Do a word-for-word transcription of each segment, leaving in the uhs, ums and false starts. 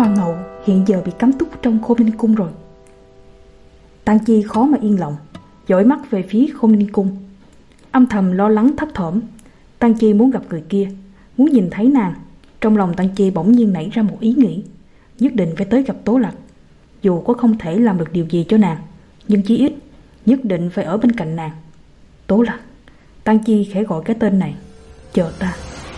hoàng hậu hiện giờ bị cấm túc trong Khôn Ninh Cung rồi. Tang Chi khó mà yên lòng, dõi mắt về phía Khôn Ninh Cung, âm thầm lo lắng thấp thỏm. Tang Chi muốn gặp người kia, muốn nhìn thấy nàng. Trong lòng Tang Chi bỗng nhiên nảy ra một ý nghĩ, nhất định phải tới gặp Tố Lạc. Dù có không thể làm được điều gì cho nàng, nhưng chí ít nhất định phải ở bên cạnh nàng. Tố Lạc. Tang Chi khẽ gọi cái tên này. Chờ ta.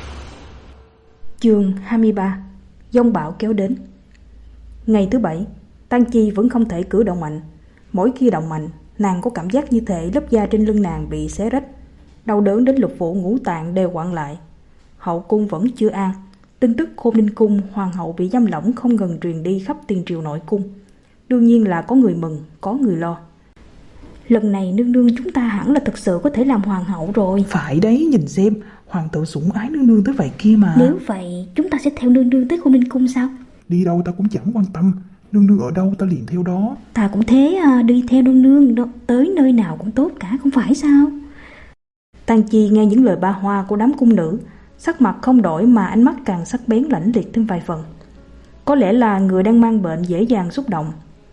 Chương hai mươi ba. Giông bão kéo đến. Ngày thứ bảy, Tang Chi vẫn không thể cử động mạnh. Mỗi khi động mạnh, nàng có cảm giác như thể lớp da trên lưng nàng bị xé rách, đau đớn đến lục phủ ngũ tạng đều quặn lại. Hậu cung vẫn chưa an. Tin tức Khôn Ninh Cung hoàng hậu bị giam lỏng không ngừng truyền đi khắp tiền triều nội cung. Đương nhiên là có người mừng, có người lo. Lần này nương nương chúng ta hẳn là thực sự có thể làm hoàng hậu rồi. Phải đấy, nhìn xem, hoàng tử sủng ái nương nương tới vậy kia mà. Nếu vậy chúng ta sẽ theo nương nương tới Khôn Ninh Cung sao? Đi đâu ta cũng chẳng quan tâm, nương nương ở đâu ta liền theo đó. Ta cũng thế à, đi theo nương nương tới nơi nào cũng tốt cả, không phải sao? Tang Chi nghe những lời ba hoa của đám cung nữ, sắc mặt không đổi mà ánh mắt càng sắc bén lãnh liệt thêm vài phần. Có lẽ là người đang mang bệnh dễ dàng xúc động,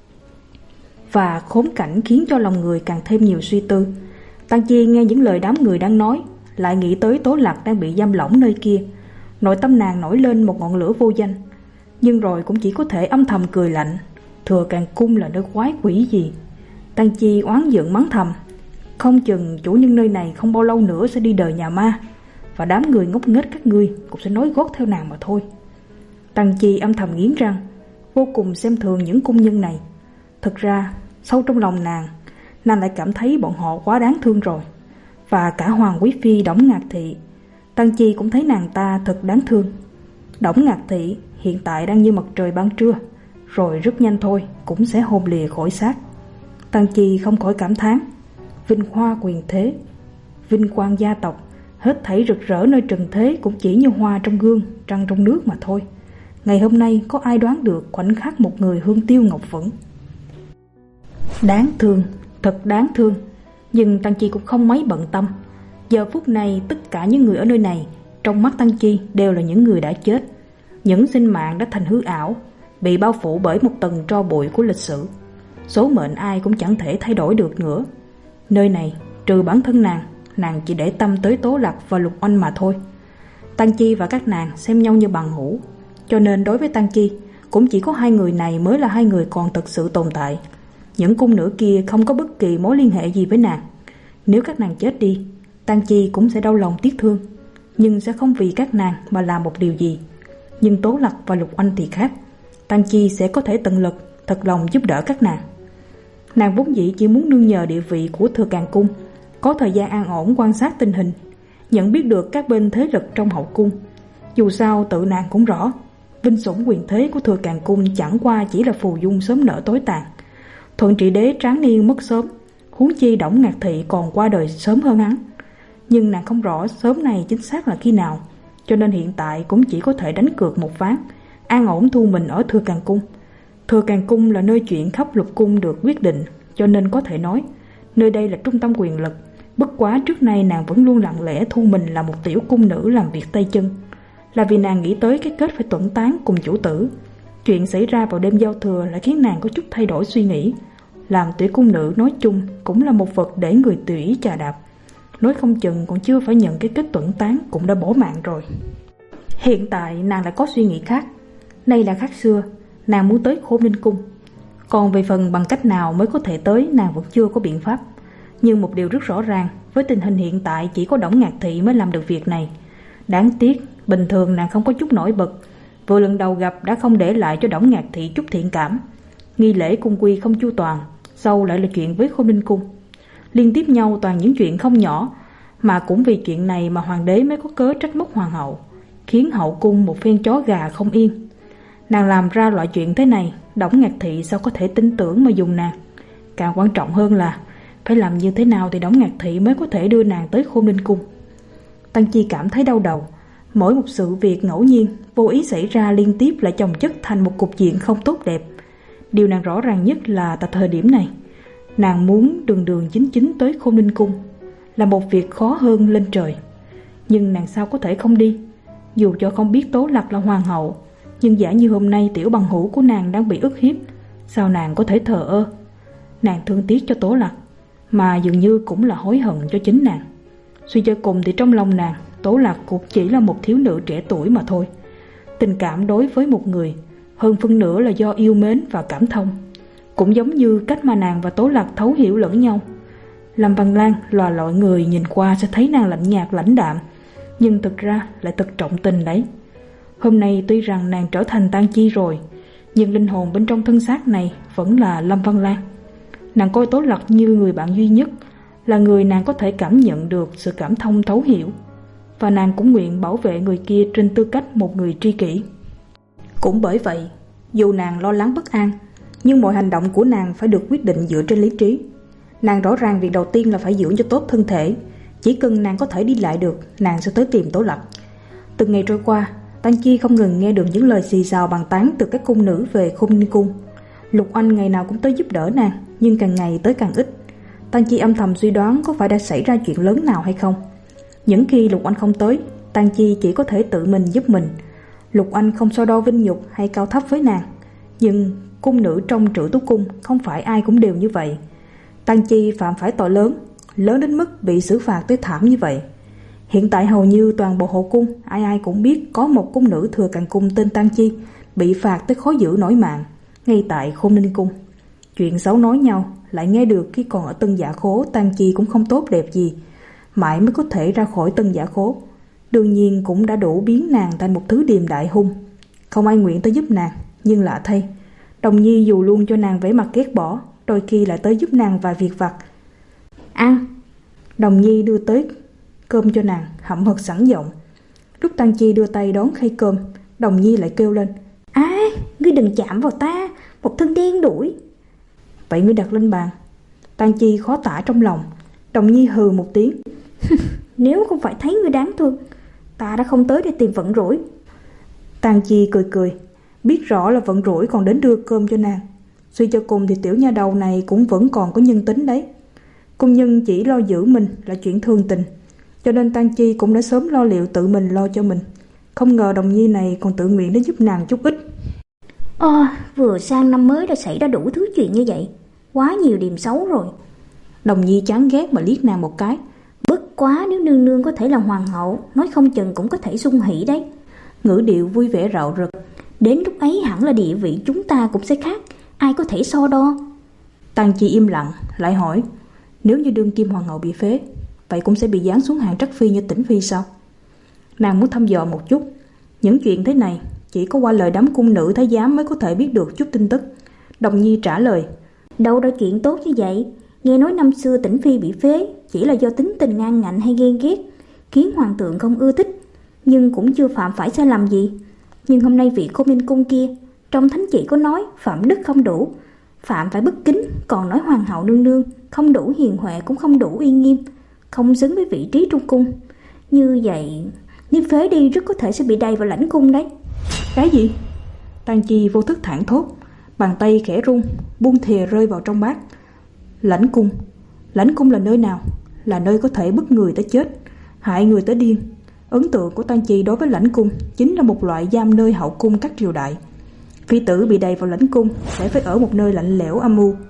và khốn cảnh khiến cho lòng người càng thêm nhiều suy tư. Tang Chi nghe những lời đám người đang nói, lại nghĩ tới Tố Lạc đang bị giam lỏng nơi kia. Nội tâm nàng nổi lên một ngọn lửa vô danh, nhưng rồi cũng chỉ có thể âm thầm cười lạnh. Thừa Càng Cung là nơi quái quỷ gì? Tang Chi oán giận mắng thầm, không chừng chủ nhân nơi này không bao lâu nữa sẽ đi đời nhà ma, và đám người ngốc nghếch các ngươi cũng sẽ nối gót theo nàng mà thôi. Tang Chi âm thầm nghiến răng, vô cùng xem thường những cung nhân này. Thực ra sâu trong lòng nàng, nàng lại cảm thấy bọn họ quá đáng thương rồi. Và cả Hoàng Quý Phi Đổng Ngạc Thị, Tang Chi cũng thấy nàng ta thật đáng thương. Đổng Ngạc Thị hiện tại đang như mặt trời ban trưa, rồi rất nhanh thôi cũng sẽ hồn lìa khỏi xác. Tang Chi không khỏi cảm thán, vinh hoa quyền thế, vinh quang gia tộc, hết thảy rực rỡ nơi trần thế cũng chỉ như hoa trong gương, trăng trong nước mà thôi. Ngày hôm nay có ai đoán được khoảnh khắc một người hương tiêu ngọc vẫn? Đáng thương, thật đáng thương. Nhưng Tang Chi cũng không mấy bận tâm. Giờ phút này tất cả những người ở nơi này, trong mắt Tang Chi đều là những người đã chết. Những sinh mạng đã thành hư ảo, bị bao phủ bởi một tầng tro bụi của lịch sử. Số mệnh ai cũng chẳng thể thay đổi được nữa. Nơi này trừ bản thân nàng, nàng chỉ để tâm tới Tố Lạc và Lục Oanh mà thôi. Tang Chi và các nàng xem nhau như bằng hữu, cho nên đối với Tang Chi cũng chỉ có hai người này mới là hai người còn thực sự tồn tại. Những cung nữ kia không có bất kỳ mối liên hệ gì với nàng. Nếu các nàng chết đi, Tang Chi cũng sẽ đau lòng tiếc thương, nhưng sẽ không vì các nàng mà làm một điều gì. Nhưng Tố Lạc và Lục Oanh thì khác. Tang Chi sẽ có thể tận lực, thật lòng giúp đỡ các nàng. Nàng vốn dĩ chỉ muốn nương nhờ địa vị của Thừa Càng Cung, có thời gian an ổn quan sát tình hình, nhận biết được các bên thế lực trong hậu cung. Dù sao tự nàng cũng rõ, vinh sủng quyền thế của Thừa Càng Cung chẳng qua chỉ là phù dung sớm nở tối tàn. Thuận Trị Đế tráng niên mất sớm, huống chi Đổng Ngạc Thị còn qua đời sớm hơn hắn. Nhưng nàng không rõ sớm này chính xác là khi nào, cho nên hiện tại cũng chỉ có thể đánh cược một ván, an ổn thu mình ở Thừa Càng Cung. Thừa Càng Cung là nơi chuyện khắp lục cung được quyết định, cho nên có thể nói nơi đây là trung tâm quyền lực. Bất quá trước nay nàng vẫn luôn lặng lẽ thu mình là một tiểu cung nữ làm việc tay chân, là vì nàng nghĩ tới cái kết phải tuẫn tán cùng chủ tử. Chuyện xảy ra vào đêm giao thừa lại khiến nàng có chút thay đổi suy nghĩ. Làm tiểu cung nữ nói chung cũng là một vật để người tùy ý chà đạp, nói không chừng còn chưa phải nhận cái kết tuẫn tán cũng đã bỏ mạng rồi. Hiện tại nàng lại có suy nghĩ khác. Nay là khác xưa, nàng muốn tới Khôn Ninh Cung. Còn về phần bằng cách nào mới có thể tới, nàng vẫn chưa có biện pháp. Nhưng một điều rất rõ ràng, với tình hình hiện tại chỉ có Đổng Ngạc Thị mới làm được việc này. Đáng tiếc, bình thường nàng không có chút nổi bật, vừa lần đầu gặp đã không để lại cho Đổng Ngạc Thị chút thiện cảm. Nghi lễ cung quy không chu toàn, sau lại là chuyện với Khôn Ninh Cung. Liên tiếp nhau toàn những chuyện không nhỏ, mà cũng vì chuyện này mà hoàng đế mới có cớ trách móc hoàng hậu, khiến hậu cung một phen chó gà không yên. Nàng làm ra loại chuyện thế này, Đổng Ngạc Thị sao có thể tin tưởng mà dùng nàng. Càng quan trọng hơn là phải làm như thế nào thì Đổng Ngạc Thị mới có thể đưa nàng tới Khôn Ninh Cung. Tang Chi cảm thấy đau đầu. Mỗi một sự việc ngẫu nhiên, vô ý xảy ra liên tiếp lại chồng chất thành một cục diện không tốt đẹp. Điều nàng rõ ràng nhất là tại thời điểm này, nàng muốn đường đường chính chính tới Khôn Ninh Cung là một việc khó hơn lên trời. Nhưng nàng sao có thể không đi? Dù cho không biết Tố Lạc là hoàng hậu, Nhưng giả như hôm nay tiểu bằng hữu của nàng đang bị ức hiếp, sao nàng có thể thờ ơ? Nàng thương tiếc cho Tố Lạc, mà dường như cũng là hối hận cho chính nàng. Suy cho cùng thì trong lòng nàng, Tố Lạc cũng chỉ là một thiếu nữ trẻ tuổi mà thôi. Tình cảm đối với một người, hơn phân nửa là do yêu mến và cảm thông. Cũng giống như cách mà nàng và Tố Lạc thấu hiểu lẫn nhau. Lâm Văn Lan là loại người nhìn qua sẽ thấy nàng lạnh nhạt lãnh đạm, nhưng thực ra lại thật trọng tình đấy. Hôm nay tuy rằng nàng trở thành tang chi rồi, nhưng linh hồn bên trong thân xác này vẫn là Lâm Văn Lan. Nàng coi Tố Lạc như người bạn duy nhất, là người nàng có thể cảm nhận được sự cảm thông thấu hiểu, và nàng cũng nguyện bảo vệ người kia trên tư cách một người tri kỷ. Cũng bởi vậy, dù nàng lo lắng bất an, nhưng mọi hành động của nàng phải được quyết định dựa trên lý trí. Nàng rõ ràng việc đầu tiên là phải dưỡng cho tốt thân thể. Chỉ cần nàng có thể đi lại được, nàng sẽ tới tìm Tố Lạc. Từng ngày trôi qua, Tang Chi không ngừng nghe được những lời xì xào bàn tán từ các cung nữ về Khôn Ninh Cung. Lục Anh ngày nào cũng tới giúp đỡ nàng, nhưng càng ngày tới càng ít. Tang Chi âm thầm suy đoán có phải đã xảy ra chuyện lớn nào hay không. Những khi Lục Anh không tới, Tang Chi chỉ có thể tự mình giúp mình. Lục Anh không so đo vinh nhục hay cao thấp với nàng, nhưng cung nữ trong Trữ Tú Cung không phải ai cũng đều như vậy. Tang Chi phạm phải tội lớn, lớn đến mức bị xử phạt tới thảm như vậy. Hiện tại hầu như toàn bộ hậu cung ai ai cũng biết có một cung nữ Thừa Càn Cung tên Tang Chi bị phạt tới khó giữ nổi mạng ngay tại Khôn Ninh Cung. Chuyện xấu nói nhau lại nghe được khi còn ở Tân Dạ Khố. Tang Chi cũng không tốt đẹp gì, mãi mới có thể ra khỏi Tân Dạ Khố. Đương nhiên cũng đã đủ biến nàng thành một thứ điềm đại hung. Không ai nguyện tới giúp nàng, nhưng lạ thay, Đồng Nhi dù luôn cho nàng vẻ mặt ghét bỏ, đôi khi lại tới giúp nàng vài việc vặt. Ăn. Đồng Nhi đưa tới cơm cho nàng, hậm hực sẵn giọng. Lúc Tang Chi đưa tay đón khay cơm, Đồng Nhi lại kêu lên: "À, ngươi đừng chạm vào ta, một thân đen đuổi." Vậy ngươi đặt lên bàn. Tang Chi khó tả trong lòng. Đồng Nhi hừ một tiếng: "Nếu không phải thấy ngươi đáng thương, ta đã không tới để tìm Vận Rủi." Tang Chi cười cười, biết rõ là Vận Rủi còn đến đưa cơm cho nàng. Suy cho cùng thì tiểu nha đầu này cũng vẫn còn có nhân tính đấy. Cung nhân chỉ lo giữ mình là chuyện thường tình, cho nên Tang Chi cũng đã sớm lo liệu tự mình lo cho mình. Không ngờ Đồng Nhi này còn tự nguyện đến giúp nàng chút ít. Ồ, vừa sang năm mới đã xảy ra đủ thứ chuyện như vậy, quá nhiều điểm xấu rồi. Đồng Nhi chán ghét mà liếc nàng một cái. Bất quá nếu nương nương có thể là hoàng hậu, nói không chừng cũng có thể sung hỉ đấy. Ngữ điệu vui vẻ rạo rực. Đến lúc ấy hẳn là địa vị chúng ta cũng sẽ khác, ai có thể so đo. Tang Chi im lặng, lại hỏi: "Nếu như đương kim hoàng hậu bị phế, vậy cũng sẽ bị giáng xuống hạng trắc phi như Tĩnh Phi sao?" Nàng muốn thăm dò một chút. Những chuyện thế này chỉ có qua lời đám cung nữ thái giám mới có thể biết được chút tin tức. Đồng Nhi trả lời: "Đâu ra chuyện tốt như vậy. Nghe nói năm xưa Tĩnh Phi bị phế chỉ là do tính tình ngang ngạnh hay ghen ghét, khiến hoàng thượng không ưa thích, nhưng cũng chưa phạm phải sai lầm gì. Nhưng hôm nay vị Khôn Ninh Cung kia, trong thánh chỉ có nói phạm đức không đủ, phạm phải bất kính, còn nói hoàng hậu nương nương không đủ hiền huệ cũng không đủ uy nghiêm, không xứng với vị trí trong cung. Như vậy, nếu phế đi rất có thể sẽ bị đầy vào lãnh cung đấy." "Cái gì?" Tang Chi vô thức thảng thốt, bàn tay khẽ run, buông thìa rơi vào trong bát. Lãnh cung? Lãnh cung là nơi nào? Là nơi có thể bức người tới chết, hại người tới điên. Ấn tượng của Tang Chi đối với lãnh cung chính là một loại giam nơi hậu cung các triều đại. Phi tử bị đầy vào lãnh cung sẽ phải ở một nơi lạnh lẽo âm u.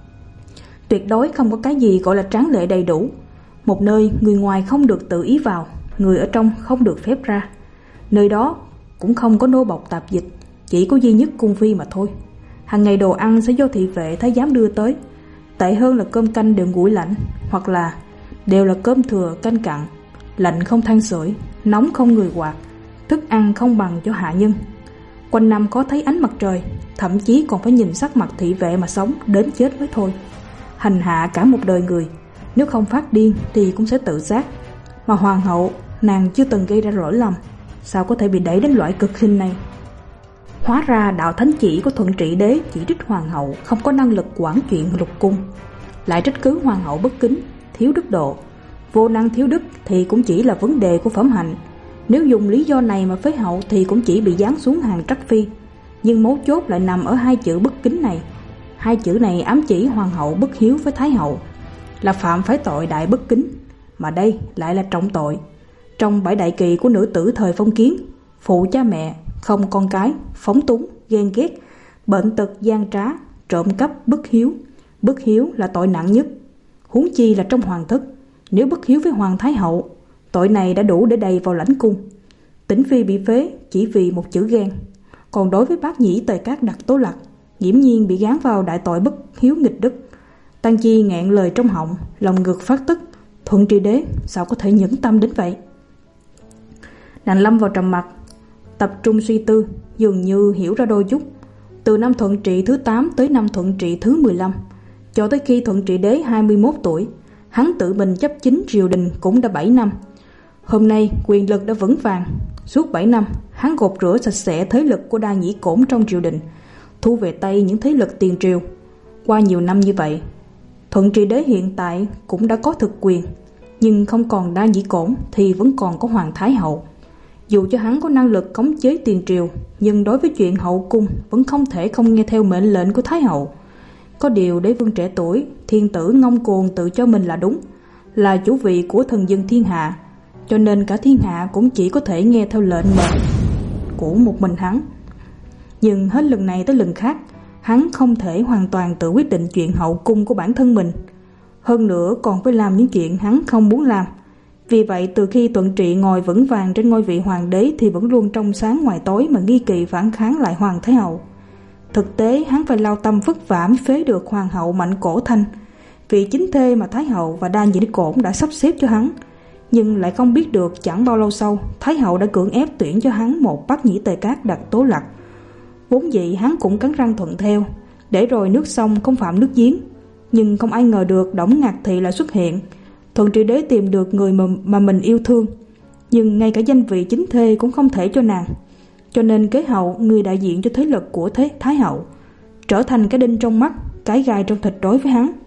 Tuyệt đối không có cái gì gọi là tráng lệ đầy đủ. Một nơi người ngoài không được tự ý vào, người ở trong không được phép ra. Nơi đó cũng không có nô bộc tạp dịch, chỉ có duy nhất cung phi mà thôi. Hàng ngày đồ ăn sẽ do thị vệ thái giám đưa tới. Tệ hơn là cơm canh đều nguội lạnh, hoặc là đều là cơm thừa canh cặn. Lạnh không than sưởi, nóng không người quạt, thức ăn không bằng cho hạ nhân. Quanh năm có thấy ánh mặt trời, thậm chí còn phải nhìn sắc mặt thị vệ mà sống đến chết mới thôi. Hành hạ cả một đời người, nếu không phát điên thì cũng sẽ tự sát. Mà hoàng hậu, nàng chưa từng gây ra lỗi lầm, sao có thể bị đẩy đến loại cực hình này? Hóa ra đạo thánh chỉ của Thuận Trị Đế chỉ trích hoàng hậu không có năng lực quản chuyện lục cung, lại trách cứ hoàng hậu bất kính, thiếu đức độ. Vô năng thiếu đức thì cũng chỉ là vấn đề của phẩm hạnh. Nếu dùng lý do này mà phế hậu thì cũng chỉ bị giáng xuống hàng trắc phi. Nhưng mấu chốt lại nằm ở hai chữ bất kính này. Hai chữ này ám chỉ hoàng hậu bất hiếu với thái hậu, là phạm phải tội đại bất kính, mà đây lại là trọng tội. Trong bảy đại kỳ của nữ tử thời phong kiến, phụ cha mẹ, không con cái, phóng túng, ghen ghét, bệnh tật, gian trá, trộm cắp, bất hiếu. Bất hiếu là tội nặng nhất, huống chi là trong hoàng thất. Nếu bất hiếu với hoàng thái hậu, tội này đã đủ để đầy vào lãnh cung. Tĩnh phi bị phế chỉ vì một chữ ghen. Còn đối với bác nhĩ Tề Cát Đặc Tố Lạc, nghiễm nhiên bị gán vào đại tội bất hiếu nghịch đức. Tăng Chi nghẹn lời trong họng, lòng ngực phát tức. Thuận Trị Đế sao có thể nhẫn tâm đến vậy? Nàng lâm vào trầm mặc, tập trung suy tư, dường như hiểu ra đôi chút. Từ năm Thuận Trị thứ tám tới năm Thuận Trị thứ mười lăm, cho tới khi Thuận Trị Đế hai mươi mốt tuổi, hắn tự mình chấp chính triều đình cũng đã bảy năm. Hôm nay quyền lực đã vững vàng. Suốt bảy năm, hắn gột rửa sạch sẽ thế lực của đa nhĩ cổn trong triều đình, thu về tay những thế lực tiền triều. Qua nhiều năm như vậy, Thuận Trị Đế hiện tại cũng đã có thực quyền, nhưng không còn đa nhĩ cổn thì vẫn còn có hoàng thái hậu. Dù cho hắn có năng lực khống chế tiền triều, nhưng đối với chuyện hậu cung vẫn không thể không nghe theo mệnh lệnh của thái hậu. Có điều đế vương trẻ tuổi, thiên tử ngông cuồng tự cho mình là đúng, là chủ vị của thần dân thiên hạ, cho nên cả thiên hạ cũng chỉ có thể nghe theo lệnh mệnh của một mình hắn. Nhưng hết lần này tới lần khác, hắn không thể hoàn toàn tự quyết định chuyện hậu cung của bản thân mình. Hơn nữa còn phải làm những chuyện hắn không muốn làm. Vì vậy từ khi Thuận Trị ngồi vững vàng trên ngôi vị hoàng đế thì vẫn luôn trong sáng ngoài tối mà nghi kỵ phản kháng lại hoàng thái hậu. Thực tế hắn phải lao tâm vất vả mới phế được hoàng hậu Mạnh Cổ Thanh, vị chính thê mà thái hậu và đa nhĩ cổn đã sắp xếp cho hắn. Nhưng lại không biết được chẳng bao lâu sau, thái hậu đã cưỡng ép tuyển cho hắn một bác nhĩ Tề Cát Đặc Tố Lạc. Vốn dĩ hắn cũng cắn răng thuận theo, để rồi nước sông không phạm nước giếng. Nhưng không ai ngờ được Đổng Ngạc Thị lại xuất hiện. Thuận Trị Đế tìm được người mà, mà mình yêu thương, nhưng ngay cả danh vị chính thê cũng không thể cho nàng. Cho nên kế hậu, người đại diện cho thế lực của thế thái hậu, trở thành cái đinh trong mắt, cái gai trong thịt đối với hắn.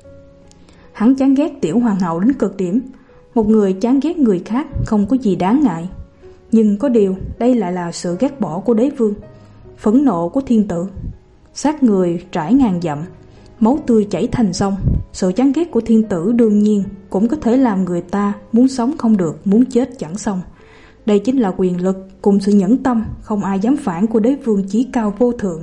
Hắn chán ghét tiểu hoàng hậu đến cực điểm. Một người chán ghét người khác không có gì đáng ngại, nhưng có điều đây lại là sự ghét bỏ của đế vương, phẫn nộ của thiên tử. Sát người trải ngàn dặm, máu tươi chảy thành sông. Sự chán ghét của thiên tử đương nhiên cũng có thể làm người ta muốn sống không được, muốn chết chẳng xong. Đây chính là quyền lực cùng sự nhẫn tâm không ai dám phản của đế vương chí cao vô thượng.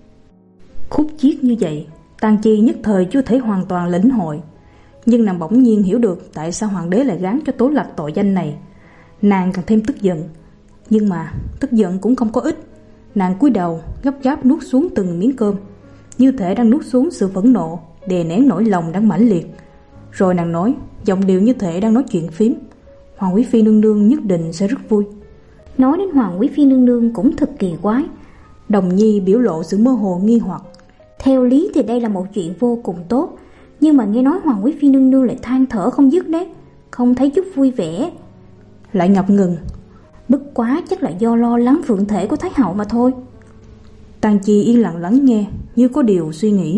Khúc chiết như vậy, Tang Chi nhất thời chưa thể hoàn toàn lĩnh hội, nhưng nàng bỗng nhiên hiểu được tại sao hoàng đế lại gán cho Tố Lạc tội danh này. Nàng càng thêm tức giận, nhưng mà tức giận cũng không có ích. Nàng cúi đầu gấp gáp nuốt xuống từng miếng cơm, như thể đang nuốt xuống sự phẫn nộ, đè nén nỗi lòng đang mãnh liệt. Rồi nàng nói, giọng điệu như thể đang nói chuyện phím: Hoàng quý phi nương nương nhất định sẽ rất vui. Nói đến Hoàng quý phi nương nương cũng thật kỳ quái. Đồng Nhi biểu lộ sự mơ hồ nghi hoặc. Theo lý thì đây là một chuyện vô cùng tốt, nhưng mà nghe nói Hoàng quý phi nương nương lại than thở không dứt đấy, không thấy chút vui vẻ. Lại ngập ngừng. Bất quá chắc là do lo lắng phượng thể của thái hậu mà thôi. Tang Chi yên lặng lắng nghe, như có điều suy nghĩ.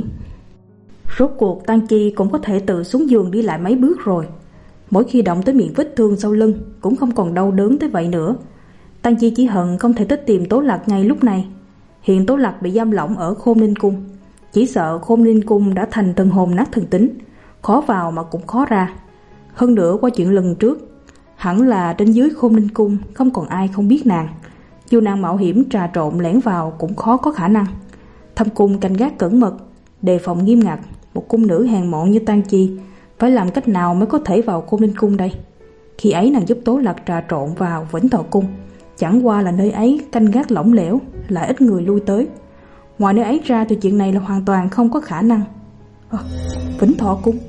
Rốt cuộc Tang Chi cũng có thể tự xuống giường đi lại mấy bước rồi. Mỗi khi động tới miệng vết thương sau lưng cũng không còn đau đớn tới vậy nữa. Tang Chi chỉ hận không thể tới tìm Tố Lạc ngay lúc này. Hiện Tố Lạc bị giam lỏng ở Khôn Ninh Cung, chỉ sợ Khôn Ninh Cung đã thành thần hồn nát thần tính, khó vào mà cũng khó ra. Hơn nữa qua chuyện lần trước, hẳn là trên dưới Khôn Ninh Cung không còn ai không biết nàng. Dù nàng mạo hiểm trà trộn lẻn vào cũng khó có khả năng. Thâm cung canh gác cẩn mật, đề phòng nghiêm ngặt, một cung nữ hèn mọn như Tang Chi phải làm cách nào mới có thể vào Khôn Ninh Cung đây? Khi ấy nàng giúp Tố Lạc trà trộn vào Vĩnh Thọ Cung, chẳng qua là nơi ấy canh gác lỏng lẻo, lại ít người lui tới. Ngoài nơi ấy ra thì chuyện này là hoàn toàn không có khả năng. À, Vĩnh Thọ Cung.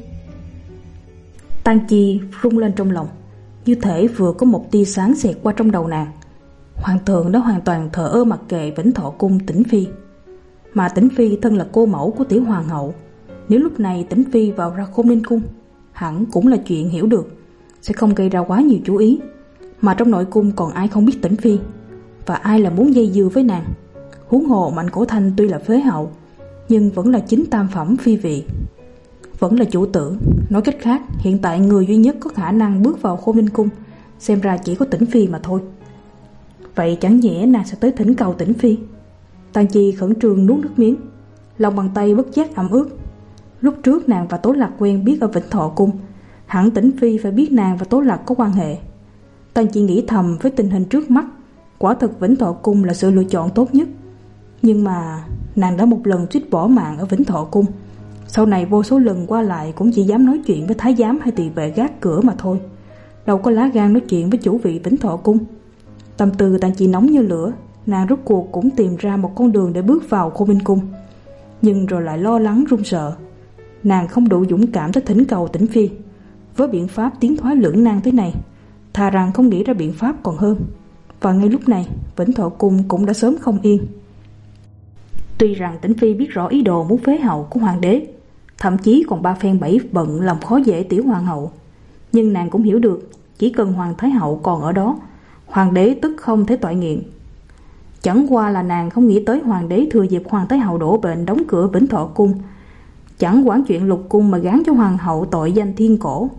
Tang Chi rung lên trong lòng, như thể vừa có một tia sáng xẹt qua trong đầu nàng. Hoàng thượng đã hoàn toàn thờ ơ mặc kệ Vĩnh Thọ Cung Tĩnh Phi, mà Tĩnh Phi thân là cô mẫu của tiểu hoàng hậu. Nếu lúc này Tĩnh Phi vào ra Khôn Ninh Cung, hẳn cũng là chuyện hiểu được, sẽ không gây ra quá nhiều chú ý. Mà trong nội cung còn ai không biết Tĩnh Phi, và ai là muốn dây dưa với nàng. Huống hồ Mạnh Cổ Thanh tuy là phế hậu, nhưng vẫn là chính tam phẩm phi vị, vẫn là chủ tử. Nói cách khác, hiện tại người duy nhất có khả năng bước vào Khôn Ninh Cung xem ra chỉ có Tĩnh Phi mà thôi. Vậy chẳng nhẽ nàng sẽ tới thỉnh cầu Tĩnh Phi? Tang Chi khẩn trương nuốt nước miếng, lòng bàn tay bất giác ẩm ướt. Lúc trước nàng và Tố Lạc quen biết ở Vĩnh Thọ Cung, hẳn Tĩnh Phi phải biết nàng và Tố Lạc có quan hệ. Tang Chi nghĩ thầm với tình hình trước mắt, Quả thực Vĩnh Thọ Cung là sự lựa chọn tốt nhất. Nhưng mà nàng đã một lần suýt bỏ mạng ở Vĩnh Thọ Cung. Sau này vô số lần qua lại cũng chỉ dám nói chuyện với thái giám hay tỳ vệ gác cửa mà thôi, đâu có lá gan nói chuyện với chủ vị Vĩnh Thọ Cung. Tâm tư Tang Chi nóng như lửa. Nàng rốt cuộc cũng tìm ra một con đường để bước vào Khô Minh Cung, nhưng rồi lại lo lắng run sợ. Nàng không đủ dũng cảm tới thỉnh cầu Tĩnh Phi. Với biện pháp tiến thoái lưỡng nan thế này, thà rằng không nghĩ ra biện pháp còn hơn. Và ngay lúc này Vĩnh Thọ Cung cũng đã sớm không yên. Tuy rằng Tĩnh Phi biết rõ ý đồ muốn phế hậu của hoàng đế, thậm chí còn ba phen bảy bận làm khó dễ tiểu hoàng hậu, nhưng nàng cũng hiểu được chỉ cần hoàng thái hậu còn ở đó, hoàng đế tức không thể toại nguyện. Chẳng qua là nàng không nghĩ tới hoàng đế thừa dịp hoàng thái hậu đổ bệnh đóng cửa Vĩnh Thọ Cung, chẳng quản chuyện lục cung mà gán cho hoàng hậu tội danh thiên cổ,